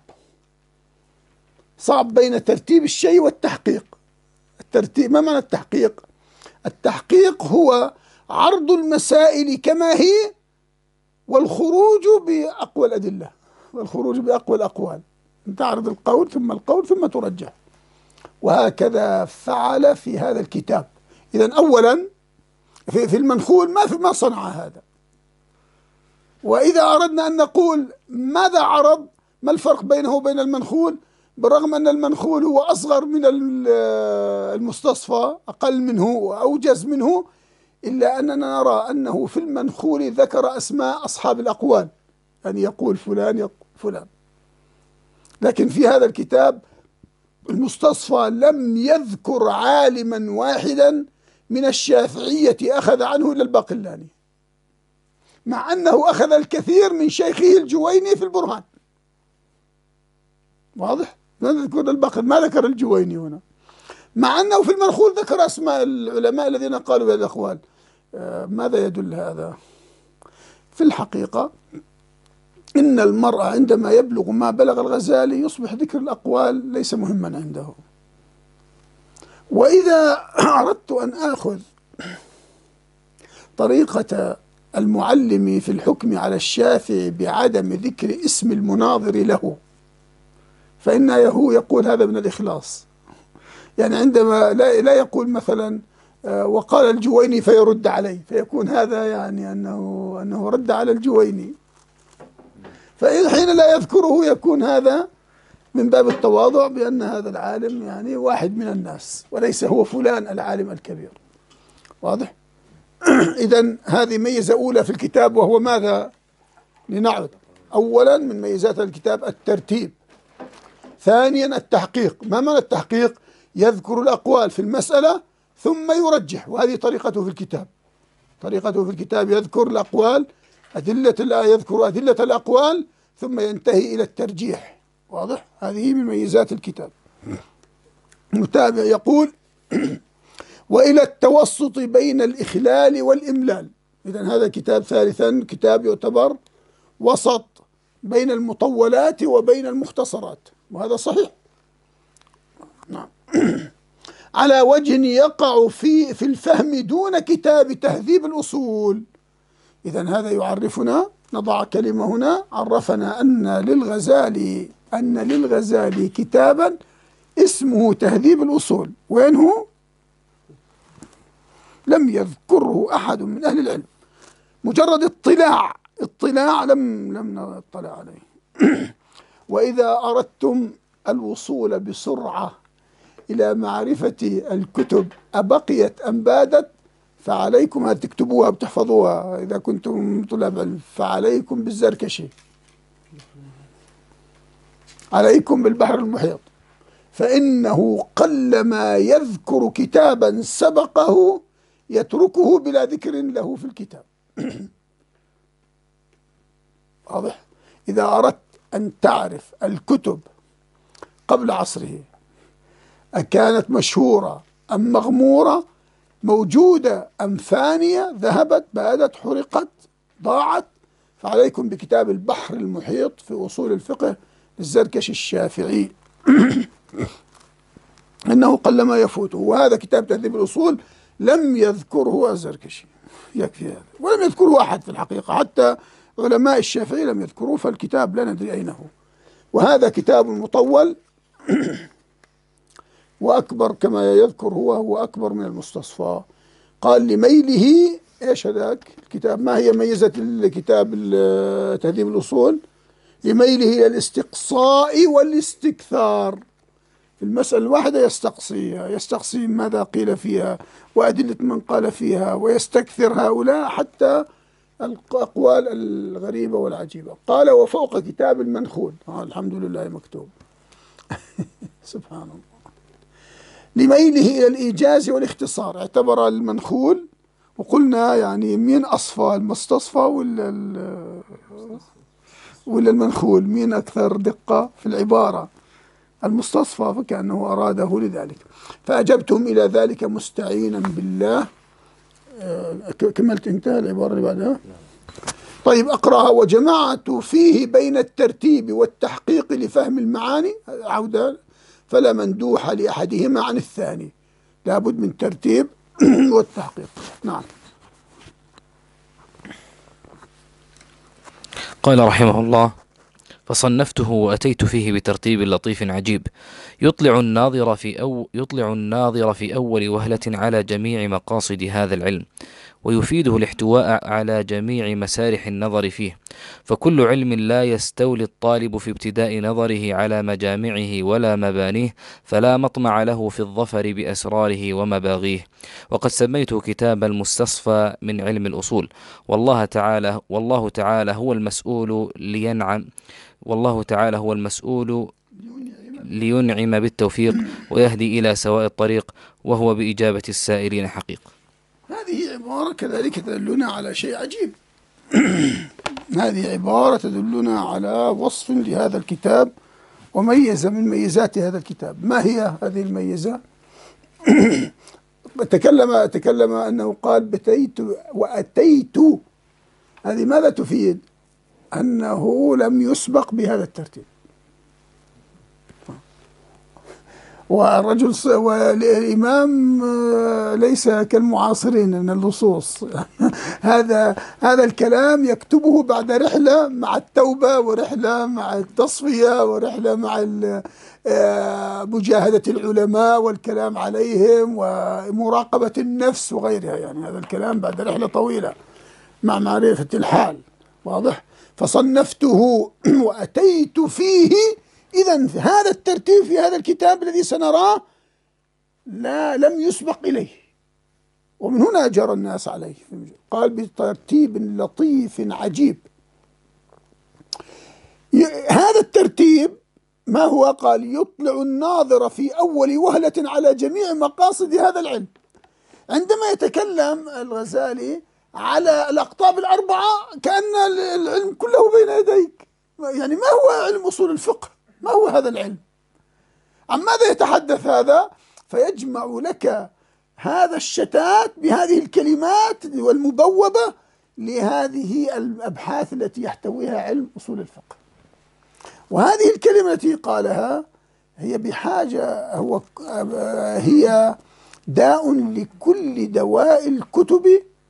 صعب بين ترتيب الشيء والتحقيق. الترتيب، ما معنى التحقيق؟ التحقيق هو عرض المسائل كما هي والخروج بأقوى الأدلة والخروج بأقوى الأقوال. تعرض القول ثم القول ثم ترجح، وهكذا فعل في هذا الكتاب. إذن أولا في, في المنخول ما في ما صنع هذا. وإذا أردنا أن نقول ماذا عرض، ما الفرق بينه وبين المنخول، بالرغم أن المنخول هو أصغر من المستصفى، أقل منه وأوجز منه، إلا أننا نرى أنه في المنخول ذكر أسماء أصحاب الأقوال، يعني يقول فلان يقول فلان. لكن في هذا الكتاب المستصفى لم يذكر عالما واحدا من الشافعية أخذ عنه إلا الباقلاني، مع أنه أخذ الكثير من شيخه الجويني في البرهان. واضح؟ ما ذكر الباقر، ما ذكر الجويني هنا، مع أنه في المنخول ذكر أسماء العلماء الذين قالوا بهذه الأقوال. آه ماذا يدل هذا؟ في الحقيقة إن المرء عندما يبلغ ما بلغ الغزالي يصبح ذكر الأقوال ليس مهما عنده. وإذا أردت أن آخذ طريقة المعلم في الحكم على الشافعي بعدم ذكر اسم المناظر له، فإنه يقول هذا من الإخلاص. يعني عندما لا, لا يقول مثلا وقال الجويني فيرد عليه، فيكون هذا يعني أنه, أنه رد على الجويني، فحين لا يذكره يكون هذا من باب التواضع بأن هذا العالم يعني واحد من الناس وليس هو فلان العالم الكبير. واضح؟ إذن هذه ميزة أولى في الكتاب، وهو ماذا؟ لنعد. أولا من ميزات الكتاب الترتيب. ثانيا التحقيق. ما معنى التحقيق؟ يذكر الأقوال في المسألة ثم يرجح، وهذه طريقته في الكتاب. طريقته في الكتاب يذكر الأقوال، أدلة يذكر أدلة الأقوال ثم ينتهي إلى الترجيح. واضح؟ هذه من ميزات الكتاب. المتابع يقول وإلى التوسط بين الإخلال والإملال. إذن هذا كتاب ثالثا كتاب يعتبر وسط بين المطولات وبين المختصرات، وهذا صحيح. نعم. على وجه يقع في في الفهم دون كتاب تهذيب الأصول. إذن هذا يعرفنا، نضع كلمة هنا، عرفنا أن للغزالي أن للغزالي كتابا اسمه تهذيب الأصول. وين هو؟ لم يذكره أحد من أهل العلم، مجرد اطلاع اطلاع لم لم نطلع عليه. وإذا أردتم الوصول بسرعة إلى معرفة الكتب أبقيت أم بادت فعليكم أن تكتبوها بتحفظوها إذا كنتم طلاب علم، فعليكم بالزركشي، عليكم بالبحر المحيط، فإنه قلما يذكر كتابا سبقه يتركه بلا ذكر له في الكتاب. واضح؟ إذا أردت أن تعرف الكتب قبل عصره أكانت مشهورة أم مغمورة، موجودة أم فانية، ذهبت بادت حرقت ضاعت، فعليكم بكتاب البحر المحيط في أصول الفقه للزركشي الشافعي. إنه قلما يفوته. وهذا كتاب تهذيب الأصول لم يذكره الزركشي، يكفي هذا، ولم يذكره أحد في الحقيقة، حتى علماء الشافعي لم يذكروه، فالكتاب لا ندري أين هو. وهذا كتاب مطول وأكبر كما يذكر هو هو أكبر من المستصفى. قال لميله إيش هذاك الكتاب؟ ما هي ميزة الكتاب تهذيب الأصول؟ لميله إلى الاستقصاء والاستكثار. في المسألة الواحدة يستقصيها، يستقصي ماذا قيل فيها وأدلة من قال فيها، ويستكثر هؤلاء حتى الأقوال الغريبة والعجيبة. قال وفوق كتاب المنخول، آه الحمد لله مكتوب. سبحان الله. لميله إلى الإيجاز والاختصار. اعتبر المنخول، وقلنا يعني مين أصفى، المستصفى ولا ولا المنخول؟ مين أكثر دقة في العبارة؟ المستصفى، فكأنه أراده لذلك. فأجبتهم إلى ذلك مستعينا بالله. كملت انتهى العبارة اللي بعدها. طيب أقرأها. وجمعت فيه بين الترتيب والتحقيق لفهم المعاني، عودة، فلا مندوح لأحدهما عن الثاني، لابد من ترتيب والتحقيق. نعم.
قال رحمه الله فصنفته وأتيت فيه بترتيب لطيف عجيب يطلع الناظر في أو يطلع الناظر في أول وهلة على جميع مقاصد هذا العلم، ويفيده الاحتواء على جميع مسارح النظر فيه، فكل علم لا يستولي الطالب في ابتداء نظره على مجامعه ولا مبانيه، فلا مطمع له في الظفر بأسراره ومباغيه. وقد سميته كتاب المستصفى من علم الأصول، والله تعالى والله تعالى هو المسؤول لينعم والله تعالى هو المسؤول لينعم بالتوفيق ويهدي إلى سواء الطريق، وهو بإجابة السائلين حقيق.
هذه عبارة كذلك تدلنا على شيء عجيب. هذه عبارة تدلنا على وصف لهذا الكتاب وميزة من ميزات هذا الكتاب. ما هي هذه الميزة؟ تكلم تكلم أنه قال بتيت وأتيت. هذه ماذا تفيد؟ أنه لم يسبق بهذا الترتيب. والرجل والإمام ليس كالمعاصرين من اللصوص. هذا هذا الكلام يكتبه بعد رحلة مع التوبة، ورحلة مع التصفية، ورحلة مع مجاهدة العلماء والكلام عليهم ومراقبة النفس وغيرها. يعني هذا الكلام بعد رحلة طويلة مع معرفة الحال. واضح؟ فصنفته وأتيت فيه. إذن هذا الترتيب في هذا الكتاب الذي سنراه لا لم يسبق إليه، ومن هنا جرى الناس عليه. قال بترتيب لطيف عجيب. هذا الترتيب ما هو؟ قال يطلع الناظر في أول وهلة على جميع مقاصد هذا العلم. عندما يتكلم الغزالي على الأقطاب الأربعة كأن العلم كله بين يديك. يعني ما هو علم أصول الفقه؟ ما هو هذا العلم؟ عن ماذا يتحدث هذا؟ فيجمع لك هذا الشتات بهذه الكلمات والمبوبة لهذه الأبحاث التي يحتويها علم أصول الفقه. وهذه الكلمة التي قالها هي بحاجة، هو هي داء لكل دواء الكتب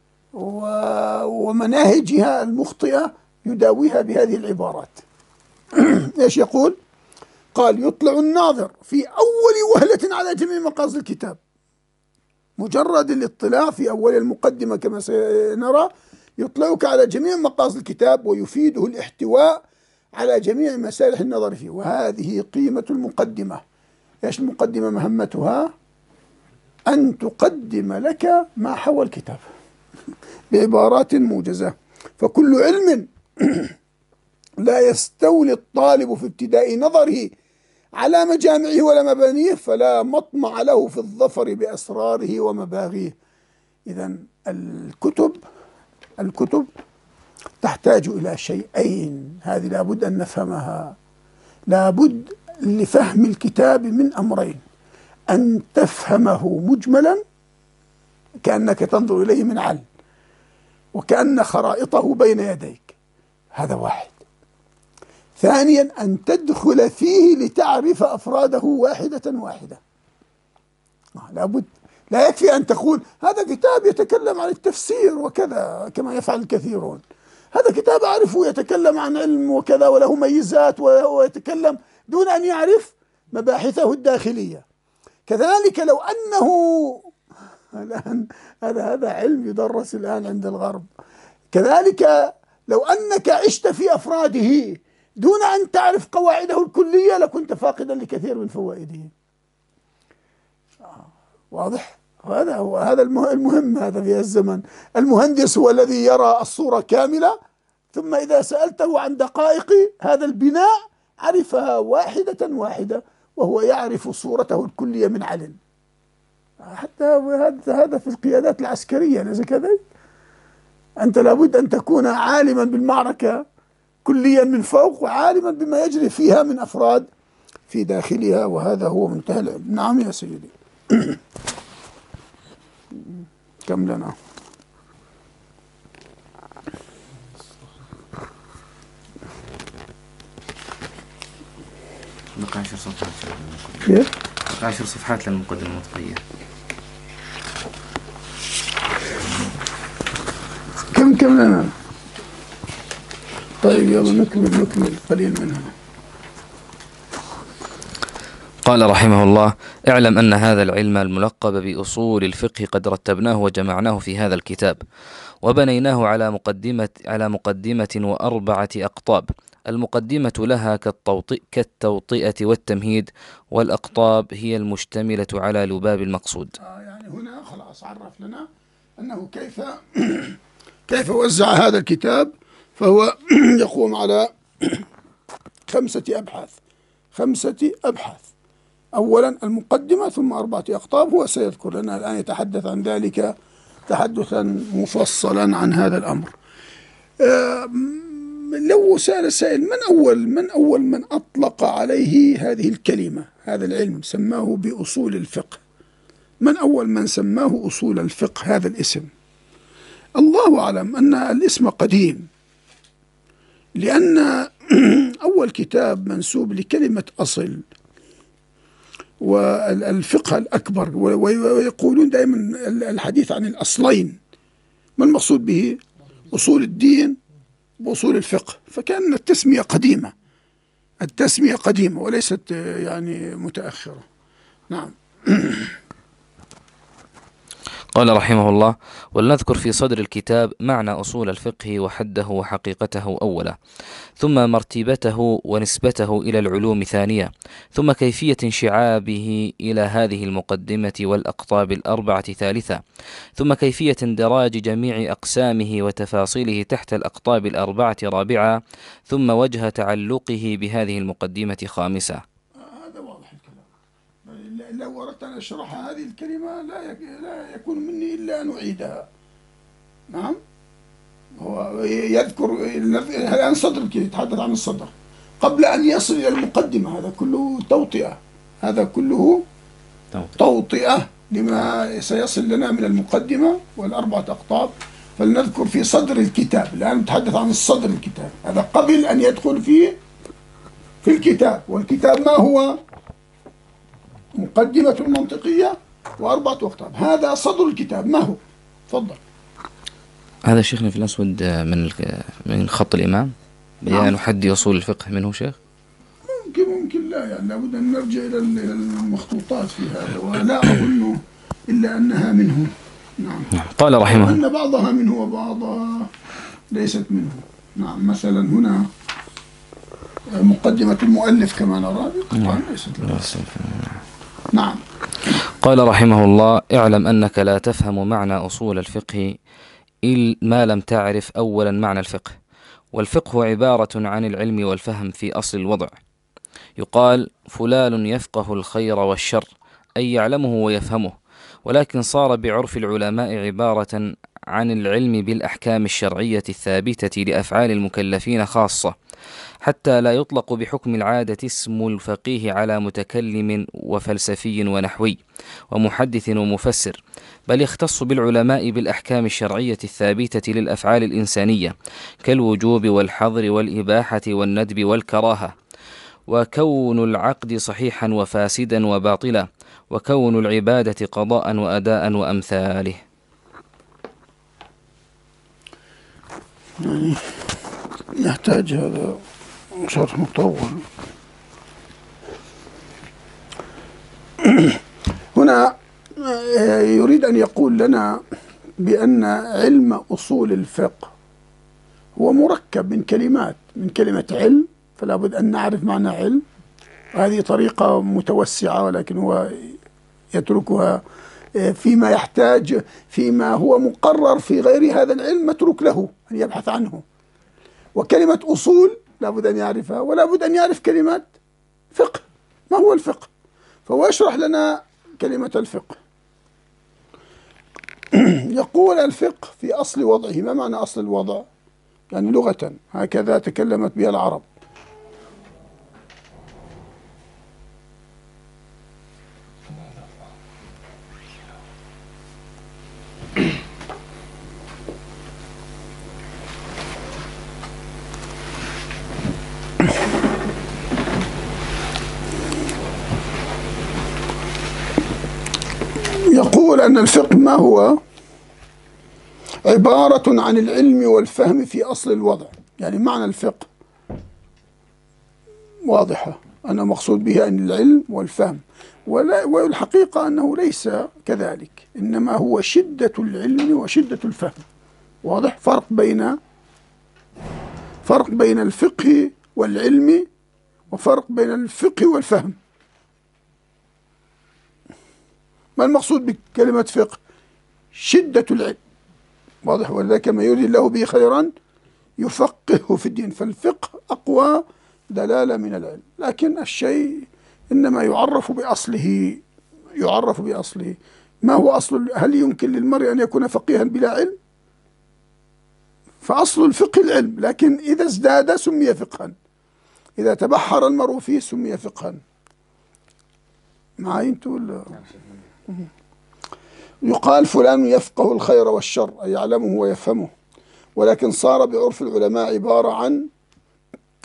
ومناهجها المخطئة، يداويها بهذه العبارات. ايش يقول؟ قال يطلع الناظر في أول وهلة على جميع مقاصد الكتاب. مجرد الاطلاع في أول المقدمة كما سنرى يطلعك على جميع مقاصد الكتاب، ويفيده الاحتواء على جميع مسالح النظر فيه. وهذه قيمة المقدمة. ايش المقدمة؟ مهمتها أن تقدم لك ما حوى الكتاب بعبارات موجزة. فكل علم لا يستولي الطالب في ابتداء نظره على مجامعه ولا مبانيه فلا مطمع له في الظفر بأسراره ومباغيه. إذن الكتب الكتب تحتاج إلى شيئين، هذه لابد أن نفهمها. لابد لفهم الكتاب من أمرين: أن تفهمه مجملا كأنك تنظر إليه من علم، وكأن خرائطه بين يديك، هذا واحد. ثانيا أن تدخل فيه لتعرف أفراده واحدة واحدة. لابد، لا يكفي أن تقول هذا كتاب يتكلم عن التفسير وكذا كما يفعل الكثيرون، هذا كتاب أعرفه يتكلم عن علم وكذا وله ميزات ويتكلم، دون أن يعرف مباحثه الداخلية. كذلك لو أنه الآن هذا هذا علم يدرس الآن عند الغرب. كذلك لو أنك عشت في أفراده دون أن تعرف قواعده الكلية لكنت فاقدا لكثير من فوائده. واضح؟ هذا هو هذا المهم. هذا في الزمن المهندس هو الذي يرى الصورة كاملة، ثم إذا سألته عن دقائق هذا البناء عرفها واحدة واحدة، وهو يعرف صورته الكلية من علم. حتى هذا في القيادات العسكرية ليس كذلك؟ أنت لابد أن تكون عالما بالمعركة كليا من فوق، وعالما بما يجري فيها من أفراد في داخلها، وهذا هو منتهى العلم. نعم يا سيدي. كم لنا؟
بقى عشر صفحات.
كيف؟
بقى عشر صفحات للمقدمة المطبية.
كم كم لنا؟ طيب يلا نكمل نكمل قليل منها.
قال رحمه الله: اعلم أن هذا العلم الملقب بأصول الفقه قد رتبناه وجمعناه في هذا الكتاب، وبنيناه على مقدمة على مقدمة وأربعة أقطاب. المقدمة لها كالتوطئ كالتوطئة والتمهيد، والأقطاب هي المشتملة على لباب المقصود.
آه يعني هنا خلاص عرف لنا أنه كيف كيف وزع هذا الكتاب. فهو يقوم على خمسة أبحاث خمسة أبحاث أولا المقدمة، ثم أربعة أقطاب. هو سيذكر لنا الآن، يتحدث عن ذلك تحدثا مفصلا عن هذا الأمر. آه لو سأل السائل من أول من أول من أطلق عليه هذه الكلمة، هذا العلم سماه بأصول الفقه، من أول من سماه أصول الفقه هذا الاسم؟ الله أعلم أن الاسم قديم، لأن أول كتاب منسوب لكلمة أصل والفقه الأكبر، ويقولون دائما الحديث عن الأصلين، ما المقصود به؟ أصول الدين وأصول الفقه. فكان التسمية قديمة، التسمية قديمة وليست يعني متأخرة. نعم.
قال رحمه الله: ولنذكر في صدر الكتاب معنى أصول الفقه وحده وحقيقته أولا، ثم مرتبته ونسبته إلى العلوم ثانية، ثم كيفية انشعابه إلى هذه المقدمة والأقطاب الأربعة ثالثة، ثم كيفية اندراج جميع أقسامه وتفاصيله تحت الأقطاب الأربعة رابعة، ثم وجه تعلقه بهذه المقدمة خامسة.
هذا واضح الكلام. لو أردت أن أشرح هذه الكلمة لا لا يكون مني إلا أن أعيدها. نعم. هو يذكر الآن صدر، يتحدث عن الصدر قبل أن يصل إلى المقدمة. هذا كله توطئة، هذا كله توطئة لما سيصل لنا من المقدمة والأربعة أقطاب. فلنذكر في صدر الكتاب، الآن نتحدث عن الصدر الكتاب، هذا قبل أن يدخل في في الكتاب. والكتاب ما هو؟ مقدمة منطقية وأربعة أقطاب. هذا صدر الكتاب، ما هو؟ تفضل.
هذا شيخنا في الأسود من من خط الإمام بيان حد أصول الفقه منه شيخ؟
ممكن ممكن لا، يعني لابد أن نرجع إلى المخطوطات في هذا، ولا أظن إلا أنها منه. نعم.
قال رحمه الله:
أن بعضها منه وبعضها ليست منه. نعم. مثلا هنا مقدمة المؤلف كما نرى طبعا ليست منه. نعم.
قال رحمه الله: اعلم أنك لا تفهم معنى أصول الفقه إلا ما لم تعرف أولا معنى الفقه. والفقه عبارة عن العلم والفهم في أصل الوضع. يقال فلان يفقه الخير والشر، أي يعلمه ويفهمه، ولكن صار بعرف العلماء عبارة عن العلم بالأحكام الشرعية الثابتة لأفعال المكلفين خاصة، حتى لا يطلق بحكم العادة اسم الفقيه على متكلم وفلسفي ونحوي ومحدث ومفسر، بل يختص بالعلماء بالأحكام الشرعية الثابتة للأفعال الإنسانية كالوجوب والحظر والإباحة والندب والكراهة، وكون العقد صحيحا وفاسدا وباطلا، وكون العبادة قضاء وأداء وأمثاله.
يعني يحتاج هذا شرح مطول. هنا يريد أن يقول لنا بأن علم أصول الفقه هو مركب من كلمات، من كلمة علم، فلا بد أن نعرف معنى علم، وهذه طريقة متوسعة ولكن هو يتركها فيما يحتاج، فيما هو مقرر في غير هذا العلم متروك له أن يبحث عنه. وكلمة أصول لا بد أن يعرفها، ولا بد أن يعرف كلمة فقه. ما هو الفقه؟ فهو يشرح لنا كلمة الفقه. يقول الفقه في أصل وضعه. ما معنى أصل الوضع؟ يعني لغة هكذا تكلمت بها العرب. يقول أن الفقه ما هو؟ عبارة عن العلم والفهم في أصل الوضع. يعني معنى الفقه واضحة، أنا مقصود بها أن العلم والفهم، والحقيقة أنه ليس كذلك، إنما هو شدة العلم وشدة الفهم. واضح؟ فرق بين فرق بين الفقه والعلم، وفرق بين الفقه والفهم. ما المقصود بكلمة فقه؟ شدة العلم. واضح؟ ولذلك ما يريد الله به خيرا يفقهه في الدين. فالفقه أقوى دلالة من العلم، لكن الشيء إنما يعرف بأصله. يعرف بأصله. ما هو أصل؟ هل يمكن للمرء أن يكون فقيها بلا علم؟ فأصل الفقه العلم، لكن إذا ازداد سمي فقها، إذا تبحر المرء فيه سمي فقها. معي أنتوا ولا؟ يقال فلان يفقه الخير والشر، أي يعلمه ويفهمه، ولكن صار بعرف العلماء عبارة عن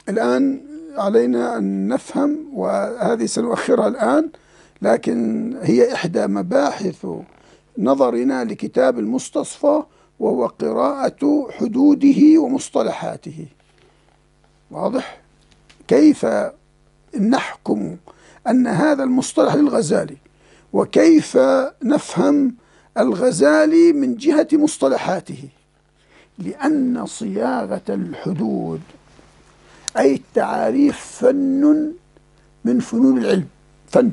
الآن علينا أن نفهم، وهذه سنؤخرها الآن، لكن هي إحدى مباحث نظرنا لكتاب المستصفى، وهو قراءة حدوده ومصطلحاته. واضح؟ كيف نحكم أن هذا المصطلح للغزالي، وكيف نفهم الغزالي من جهة مصطلحاته، لأن صياغة الحدود أي التعاريف فن من فنون العلم، فن،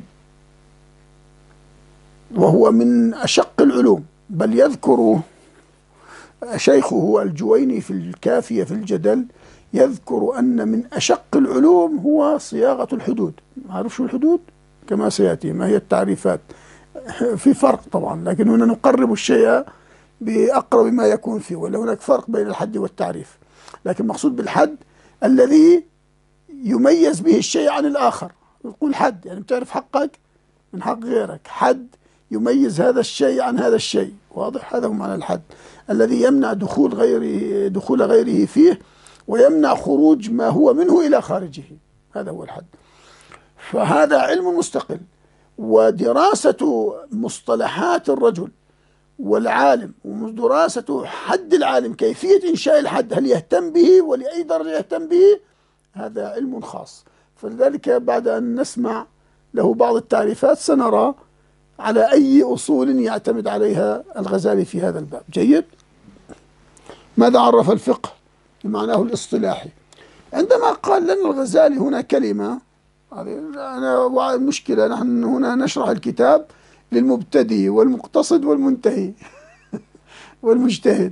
وهو من أشق العلوم. بل يذكر شيخه الجويني في الكافية في الجدل، يذكر أن من أشق العلوم هو صياغة الحدود. عارف شو الحدود؟ كما سيأتي ما هي التعريفات، في فرق طبعا، لكن هنا نقرب الشيء بأقرب ما يكون فيه، ولا هناك فرق بين الحد والتعريف، لكن مقصود بالحد الذي يميز به الشيء عن الآخر. يقول حد يعني بتعرف حقك من حق غيرك، حد يميز هذا الشيء عن هذا الشيء. واضح؟ هذا هو معنى الحد، الذي يمنع دخول غيره دخول غيره فيه، ويمنع خروج ما هو منه إلى خارجه. هذا هو الحد. فهذا علم مستقل، ودراسة مصطلحات الرجل والعالم ودراسة حد العالم، كيفية إنشاء الحد، هل يهتم به ولأي درجة يهتم به، هذا علم خاص. فلذلك بعد أن نسمع له بعض التعريفات سنرى على أي أصول يعتمد عليها الغزالي في هذا الباب. جيد. ماذا عرف الفقه بمعناه الاصطلاحي؟ عندما قال لنا الغزالي هنا كلمة، أنا المشكلة نحن هنا نشرح الكتاب للمبتدئ والمقتصد والمنتهي والمجتهد.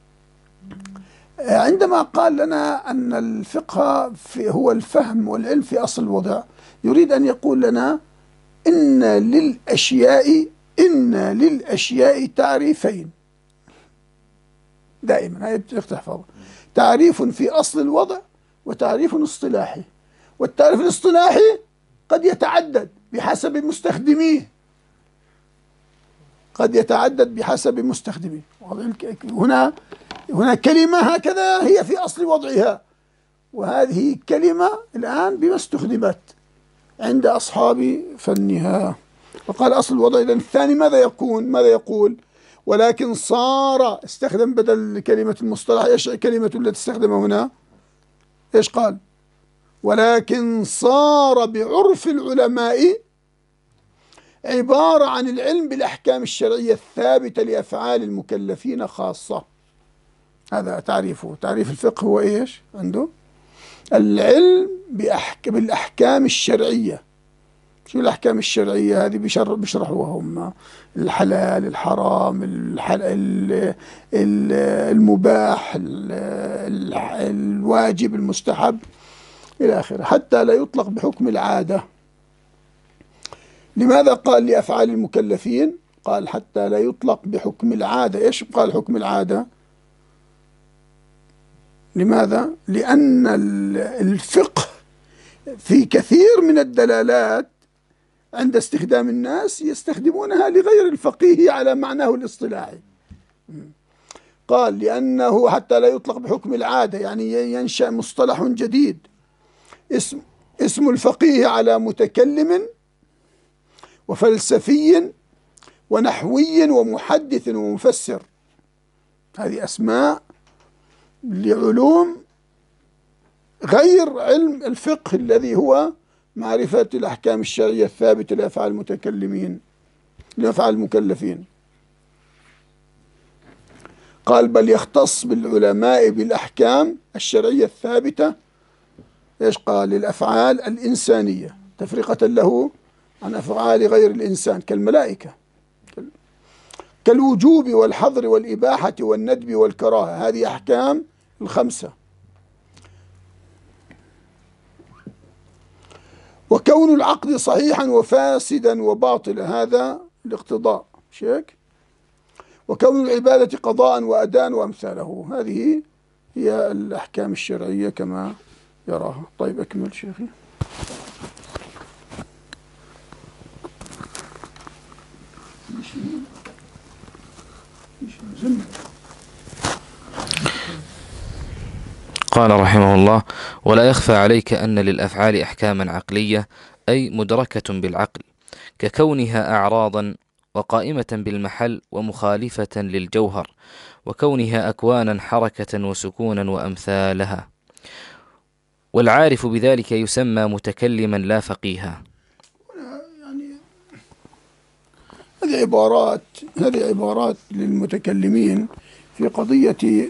عندما قال لنا أن الفقه في هو الفهم والعلم في أصل الوضع، يريد أن يقول لنا إن للأشياء إن للأشياء تعريفين دائما، هاي تحفظها، تعريف في أصل الوضع وتعريف اصطلاحي. والتعريف الاصطلاحي قد يتعدد بحسب مستخدميه، قد يتعدد بحسب مستخدميه. هنا هنا كلمة هكذا هي في أصل وضعها، وهذه كلمة الآن بما استخدمت عند أصحاب فنها. وقال أصل الوضع. إذن الثاني ماذا يكون؟ ماذا يقول؟ ولكن صار، استخدم بدل كلمة المصطلح ايش كلمة التي استخدمها هنا؟ ايش قال؟ ولكن صار بعرف العلماء عبارة عن العلم بالأحكام الشرعية الثابتة لأفعال المكلفين خاصة. هذا تعريفه. تعريف الفقه هو ايش عنده؟ العلم بأحك... بالأحكام الشرعية. شو الأحكام الشرعية هذه؟ بيشر... بيشرحوها هم: الحلال، الحرام، الحل... ال... ال... المباح، ال... ال... الواجب، المستحب، إلى آخره، حتى لا يطلق بحكم العادة. لماذا قال لأفعال المكلفين؟ قال حتى لا يطلق بحكم العادة. إيش قال حكم العادة؟ لماذا؟ لأن الفقه في كثير من الدلالات عند استخدام الناس يستخدمونها لغير الفقيه على معناه الاصطلاحي. قال لأنه حتى لا يطلق بحكم العادة، يعني ينشأ مصطلح جديد اسم اسم الفقيه على متكلم وفلسفي ونحوي ومحدث ومفسر. هذه أسماء لعلوم غير علم الفقه الذي هو معرفة الأحكام الشرعية الثابتة لأفعال المتكلمين، لأفعال المكلفين. قال بل يختص بالعلماء بالأحكام الشرعية الثابتة. إيش قال؟ للأفعال الإنسانية، تفرقة له عن أفعال غير الإنسان كالملائكة، كالوجوب والحظر والإباحة والندب والكراهة. هذه أحكام الخمسة. وكون العقد صحيحا وفاسدا وباطلا، هذا الاقتضاء شيك. وكون العبادة قضاء وأداء وأمثاله، هذه هي الأحكام الشرعية كما يراها. طيب أكمل شيخي.
قال رحمه الله: ولا يخفى عليك أن للأفعال أحكاما عقلية، أي مدركة بالعقل، ككونها أعراضا وقائمة بالمحل ومخالفة للجوهر، وكونها أكوانا حركة وسكونا وأمثالها. والعارف بذلك يسمى متكلما لا فقيها.
يعني هذه عبارات هذه عبارات للمتكلمين في قضية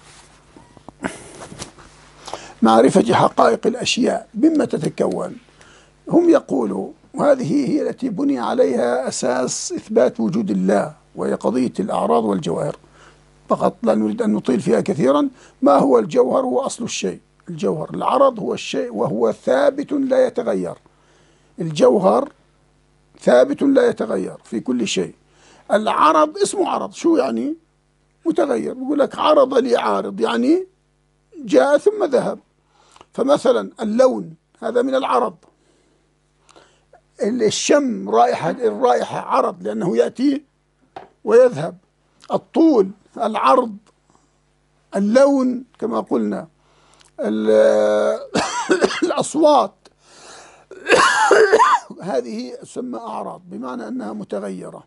معرفة حقائق الأشياء مما تتكون. هم يقولوا، وهذه هي التي بني عليها أساس إثبات وجود الله، وهي قضية الأعراض والجواهر فقط، لا نريد أن نطيل فيها كثيرا. ما هو الجوهر؟ هو أصل الشيء. الجوهر، العرض هو الشيء وهو ثابت لا يتغير. الجوهر ثابت لا يتغير في كل شيء. العرض اسمه عرض، شو يعني؟ متغير. بقول لك عرض لي عارض، يعني جاء ثم ذهب. فمثلا اللون هذا من العرض. الشم، رائحة الرائحة عرض لأنه يأتي ويذهب. الطول العرض. اللون كما قلنا. الأصوات هذه تسمى أعراض بمعنى أنها متغيرة.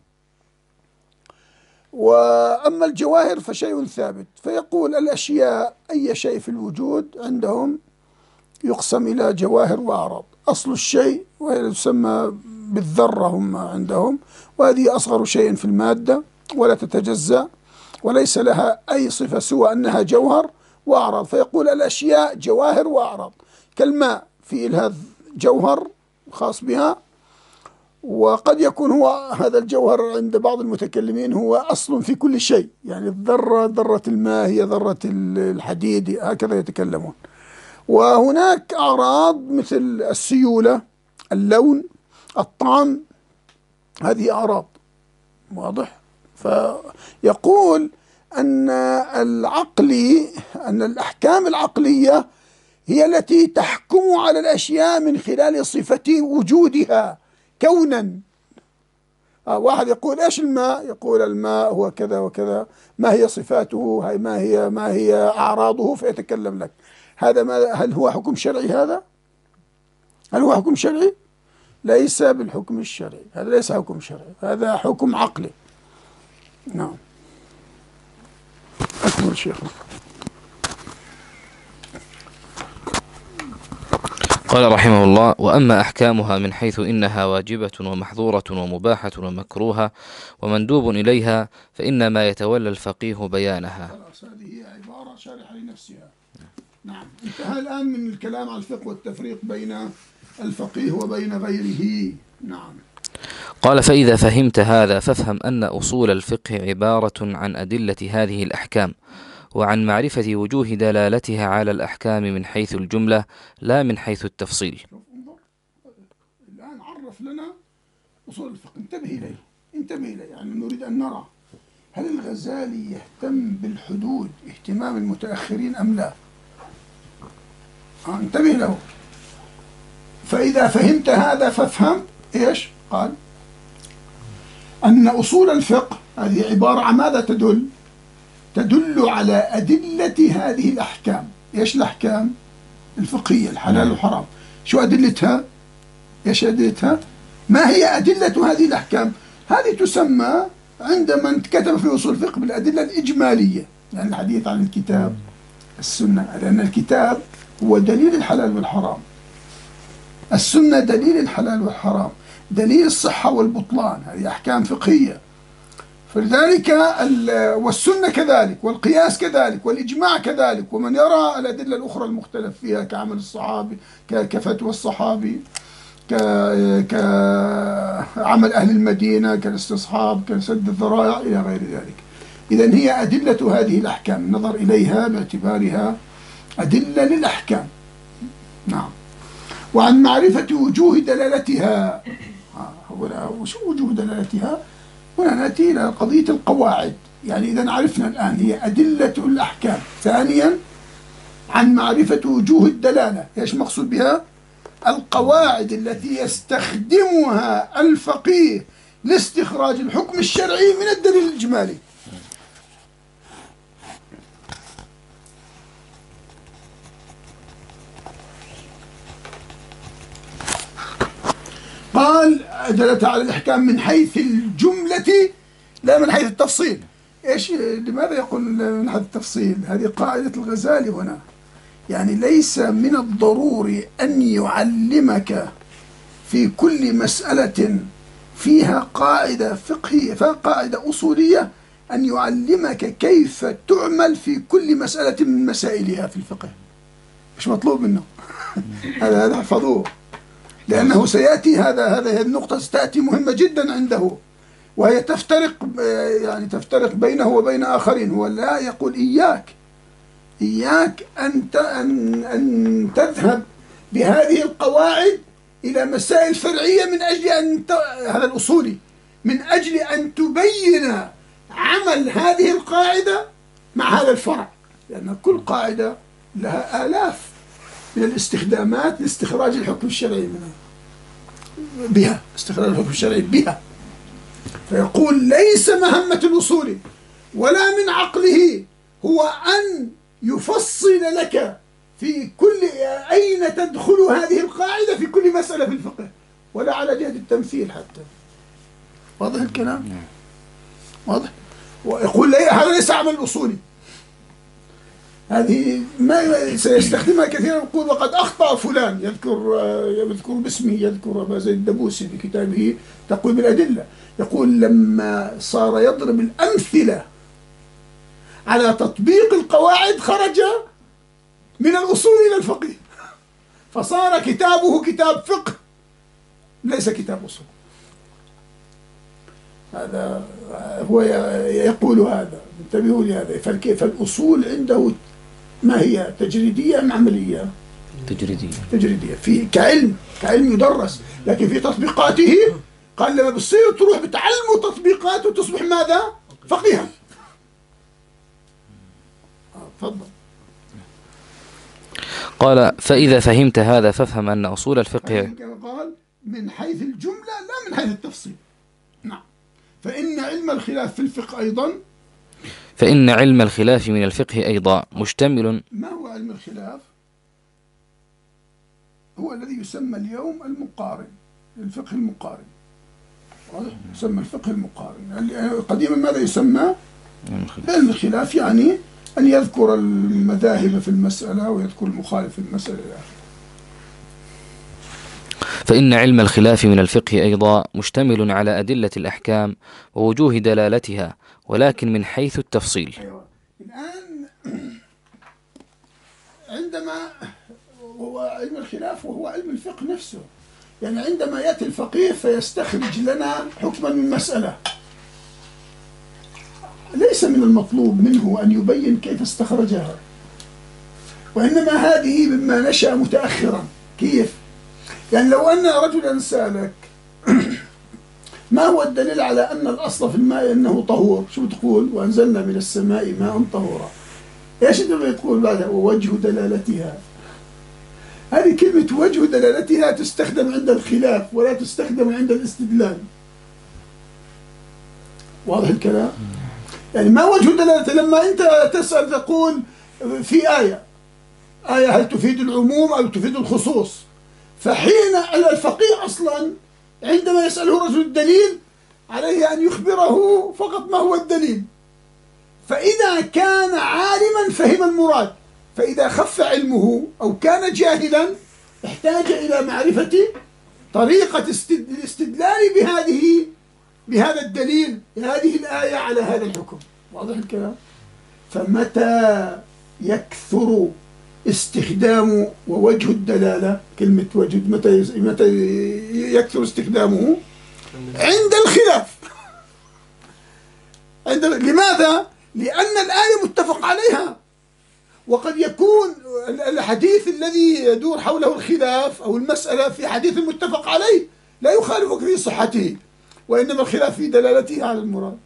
وأما الجواهر فشيء ثابت. فيقول الأشياء أي شيء في الوجود عندهم يقسم إلى جواهر وأعراض. أصل الشيء وهي تسمى بالذرة هم عندهم، وهذه أصغر شيء في المادة ولا تتجزأ وليس لها أي صفة سوى أنها جوهر وأعراض. فيقول الأشياء جواهر وأعراض. كالماء في لها جوهر خاص بها، وقد يكون هو هذا الجوهر عند بعض المتكلمين هو أصل في كل شيء، يعني الذرة ذرة الماء هي ذرة الحديد، هكذا يتكلمون. وهناك أعراض مثل السيولة، اللون، الطعم، هذه أعراض. واضح؟ فيقول أن العقل أن الأحكام العقلية هي التي تحكم على الأشياء من خلال صفة وجودها كونا. آه واحد يقول ايش الماء؟ يقول الماء هو كذا وكذا. ما هي صفاته؟ هاي ما هي ما هي أعراضه؟ فيتكلم لك. هذا ما هل هو حكم شرعي؟ هذا هل هو حكم شرعي؟ ليس بالحكم الشرعي. هذا ليس حكم شرعي، هذا حكم عقلي. نعم. أكمل شيخنا.
قال رحمه الله: وأما أحكامها من حيث إنها واجبة ومحظورة ومباحة ومكروهة ومندوب إليها، فإنما يتولى الفقيه بيانها.
خلاص، هذه هي عبارة شارحة لنفسها. نعم. انتهى الآن من الكلام على الفقه والتفريق بين الفقيه وبين غيره. نعم.
قال: فإذا فهمت هذا فافهم أن أصول الفقه عبارة عن أدلة هذه الأحكام، وعن معرفة وجوه دلالتها على الأحكام من حيث الجملة لا من حيث التفصيل.
الآن عرف لنا أصول الفقه. انتبه إليه انتبه إليه يعني نريد أن نرى هل الغزالي يهتم بالحدود اهتمام المتأخرين أم لا. آه انتبه له. فإذا فهمت هذا فافهم إيش قال؟ أن أصول الفقه هذه عبارة عن ماذا تدل؟ تدل على أدلة هذه الأحكام. إيش الأحكام الفقهية؟ الحلال والحرام. شو أدلتها؟ إيش أدلتها؟ ما هي أدلة هذه الأحكام؟ هذه تسمى عند من كتب في أصول الفقه بالأدلة الإجمالية، يعني الحديث عن الكتاب السنة، لأن الكتاب هو دليل الحلال والحرام، السنة دليل الحلال والحرام، دليل الصحة والبطلان، هذه أحكام فقهية. فلذلك والسنة كذلك، والقياس كذلك، والإجماع كذلك، ومن يرى الأدلة الأخرى المختلف فيها كعمل الصحابي، كفتوى الصحابي، كعمل أهل المدينة، كالاستصحاب، كسد الذرائع إلى غير ذلك. إذن هي أدلة هذه الأحكام، النظر إليها باعتبارها أدلة للأحكام. نعم. وعن معرفة وجوه دلالتها. وشو وجوه دلالتها؟ هنا نأتي إلى قضية القواعد. يعني إذا عرفنا الآن هي أدلة الأحكام. ثانيا عن معرفة وجوه الدلالة. إيش مقصود بها؟ القواعد التي يستخدمها الفقيه لاستخراج الحكم الشرعي من الدليل الإجمالي. دلالتها على الإحكام من حيث الجملة لا من حيث التفصيل. إيش لماذا يقول من حيث التفصيل؟ هذه قاعدة الغزالي هنا، يعني ليس من الضروري أن يعلمك في كل مسألة فيها قاعدة فقهية فقاعدة أصولية أن يعلمك كيف تعمل في كل مسألة من مسائلها في الفقه. مش مطلوب منه. هذا هذا احفظوه، لأنه سيأتي هذا هذه النقطة ستأتي مهمة جدا عنده، وهي تفترق يعني تفترق بينه وبين آخرين. هو لا يقول إياك إياك أن أن أن تذهب بهذه القواعد إلى مسائل فرعية من أجل أن هذا الأصولي من أجل أن تبين عمل هذه القاعدة مع هذا الفرع، لأن كل قاعدة لها آلاف من الاستخدامات لاستخراج الحكم الشرعي منها بها استخراج الحكم الشرعي بها. فيقول ليس مهمة الأصولي ولا من عقله هو أن يفصل لك في كل أين تدخل هذه القاعدة في كل مسألة في الفقه، ولا على جهة التمثيل حتى. واضح الكلام؟ واضح؟ ويقول لي هذا ليس عمل الأصولي. هذه ما سيستخدمها كثيرا، يقول وقد أخطأ فلان، يذكر يذكر باسمه، يذكر أبا زيد الدبوسي في كتابه تقويم الأدلة، يقول لما صار يضرب الأمثلة على تطبيق القواعد خرج من الأصول إلى الفقه، فصار كتابه كتاب فقه ليس كتاب أصول. هذا هو يقول هذا، انتبهوا لهذا. فالأصول عنده ما هي تجريدية أم عملية؟
تجريدية.
تجريدية في كعلم كعلم يدرس، لكن في تطبيقاته قال لما بتصير تروح بتعلموا تطبيقات وتصبح ماذا؟ فقيها. تفضل.
قال فإذا فهمت هذا فافهم أن أصول الفقه
قال من حيث الجملة لا من حيث التفصيل. نعم. فإن علم الخلاف في الفقه أيضا
فإن علم الخلاف من الفقه أيضا مشتمل.
ما هو علم الخلاف؟ هو الذي يسمى اليوم المقارن، الفقه المقارن. يسمى الفقه المقارن. قديما ماذا يسمى؟ علم الخلاف، يعني أن يذكر المذاهب في المسألة ويذكر المخالف في المسألة.
فإن علم الخلاف من الفقه أيضا مشتمل على أدلة الأحكام ووجوه دلالتها، ولكن من حيث التفصيل.
أيوة. الآن عندما هو علم الخلاف وهو علم الفقه نفسه، يعني عندما يأتي الفقيه فيستخرج لنا حكما من مسألة، ليس من المطلوب منه أن يبين كيف استخرجها، وإنما هذه مما نشأ متأخرا. كيف؟ يعني لو أن رجلا سألك ما هو الدليل على أن الأصل في الماء أنه طهور، شو بتقول؟ وأنزلنا من السماء ماء طهورا. إيش أنت بتقول بعدها؟ ووجه دلالتها. هذه كلمة وجه دلالتها تستخدم عند الخلاف ولا تستخدم عند الاستدلال. واضح الكلام؟ يعني ما وجه دلالتها؟ لما أنت تسأل تقول في آية آية هل تفيد العموم أو تفيد الخصوص؟ فحين الفقيه أصلا عندما يسأله رجل الدليل عليه أن يخبره فقط ما هو الدليل، فإذا كان عالما فهم المراد، فإذا خف علمه أو كان جاهلا احتاج إلى معرفة طريقة الاستدلال بهذه بهذا الدليل بهذه الآية على هذا الحكم. واضح الكلام؟ فمتى يكثر استخدام ووجه الدلالة، كلمة وجه متى متى يكثر استخدامه؟ عند الخلاف. عند لماذا؟ لأن الآية متفق عليها، وقد يكون الحديث الذي يدور حوله الخلاف أو المسألة في حديث متفق عليه لا يخالفك في صحته، وإنما الخلاف في دلالته على المراد.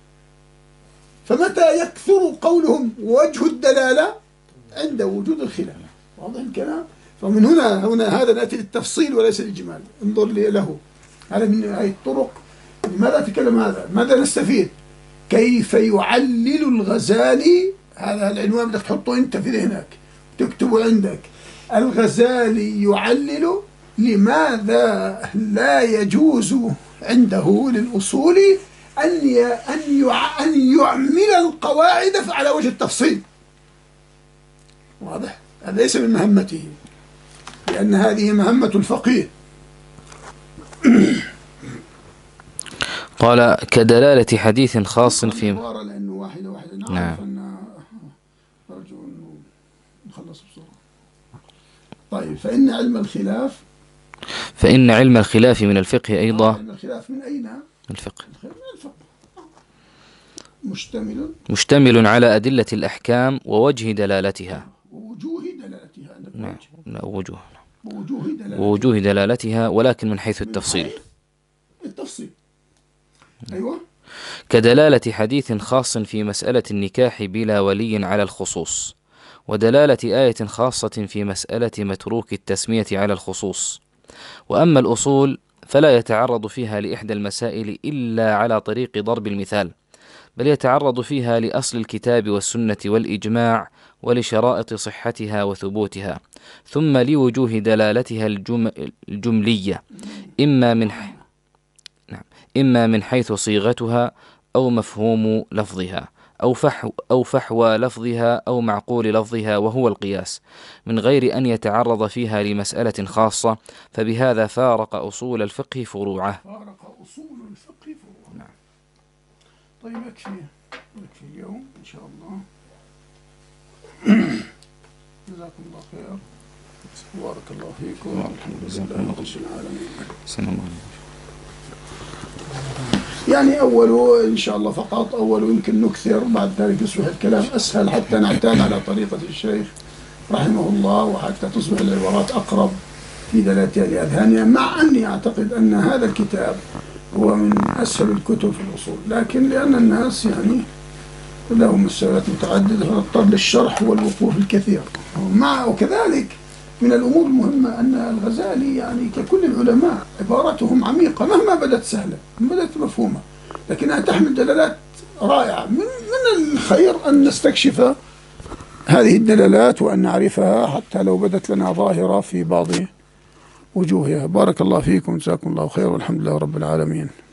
فمتى يكثر قولهم وجه الدلالة؟ عند وجود الخلاف. واضح الكلام؟ فمن هنا هنا هذا نأتي للتفصيل وليس الإجمال. انظر لي له. هذا من هذه الطرق. لماذا أتكلم هذا؟ ماذا نستفيد؟ كيف يعلل الغزالي، هذا العنوان بدك تحطه أنت في ذهنك تكتبه عندك. الغزالي يعلل لماذا لا يجوز عنده للأصول أن أن أن يعمل القواعد على وجه التفصيل؟ واضح؟ هذا ليس من مهمته، لأن هذه مهمة الفقيه.
قال كدلالة حديث خاص في
لأنه واحدة واحدة نعم. أرجو أنه نخلص بسرعة. طيب، فإن علم الخلاف
فإن علم الخلاف من الفقه أيضا.
علم الخلاف من أين؟ من
الفقه.
من الفقه. مشتمل
مشتمل على أدلة الأحكام ووجه دلالتها.
ووجوه دلالتها.
نعم. لا وجوه.
ووجوه دلالتها.
ووجوه دلالتها، ولكن من حيث التفصيل.
من حيث التفصيل. أيوة.
كدلالة حديث خاص في مسألة النكاح بلا ولي على الخصوص، ودلالة آية خاصة في مسألة متروك التسمية على الخصوص. وأما الأصول فلا يتعرض فيها لإحدى المسائل إلا على طريق ضرب المثال، بل يتعرض فيها لأصل الكتاب والسنة والإجماع ولشرائط صحتها وثبوتها، ثم لوجوه دلالتها الجم... الجملية، إما من ح... نعم. إما من حيث صيغتها أو مفهوم لفظها أو فحو أو فحوى لفظها أو معقول لفظها، وهو القياس، من غير أن يتعرض فيها لمسألة خاصة، فبهذا فارق أصول الفقه فروعه.
فارق أصول الفقه فروعه.
نعم.
طيب، يكفي يكفي اليوم إن شاء الله. جزاكم الله خير. بارك الله فيكم. الحمد لله رب العالمين. يعني أول إن شاء الله فقط أول يمكن نكثر، بعد ذلك يصبح الكلام أسهل حتى نعتاد على طريقة الشيخ رحمه الله، وحتى تصبح العبارات أقرب في دلالتها لأذهاننا، مع أني أعتقد أن هذا الكتاب هو من أسهل الكتب في الأصول، لكن لأن الناس يعني لهم مستويات متعددة فنضطر للشرح والوقوف الكثير. مع وكذلك من الأمور المهمة أن الغزالي يعني ككل العلماء عباراتهم عميقة مهما بدت سهلة بدت مفهومة، لكنها تحمل دلالات رائعة. من من الخير أن نستكشف هذه الدلالات وأن نعرفها حتى لو بدت لنا ظاهرة في بعض وجوهها. بارك الله فيكم، جزاكم الله خير، والحمد لله رب العالمين.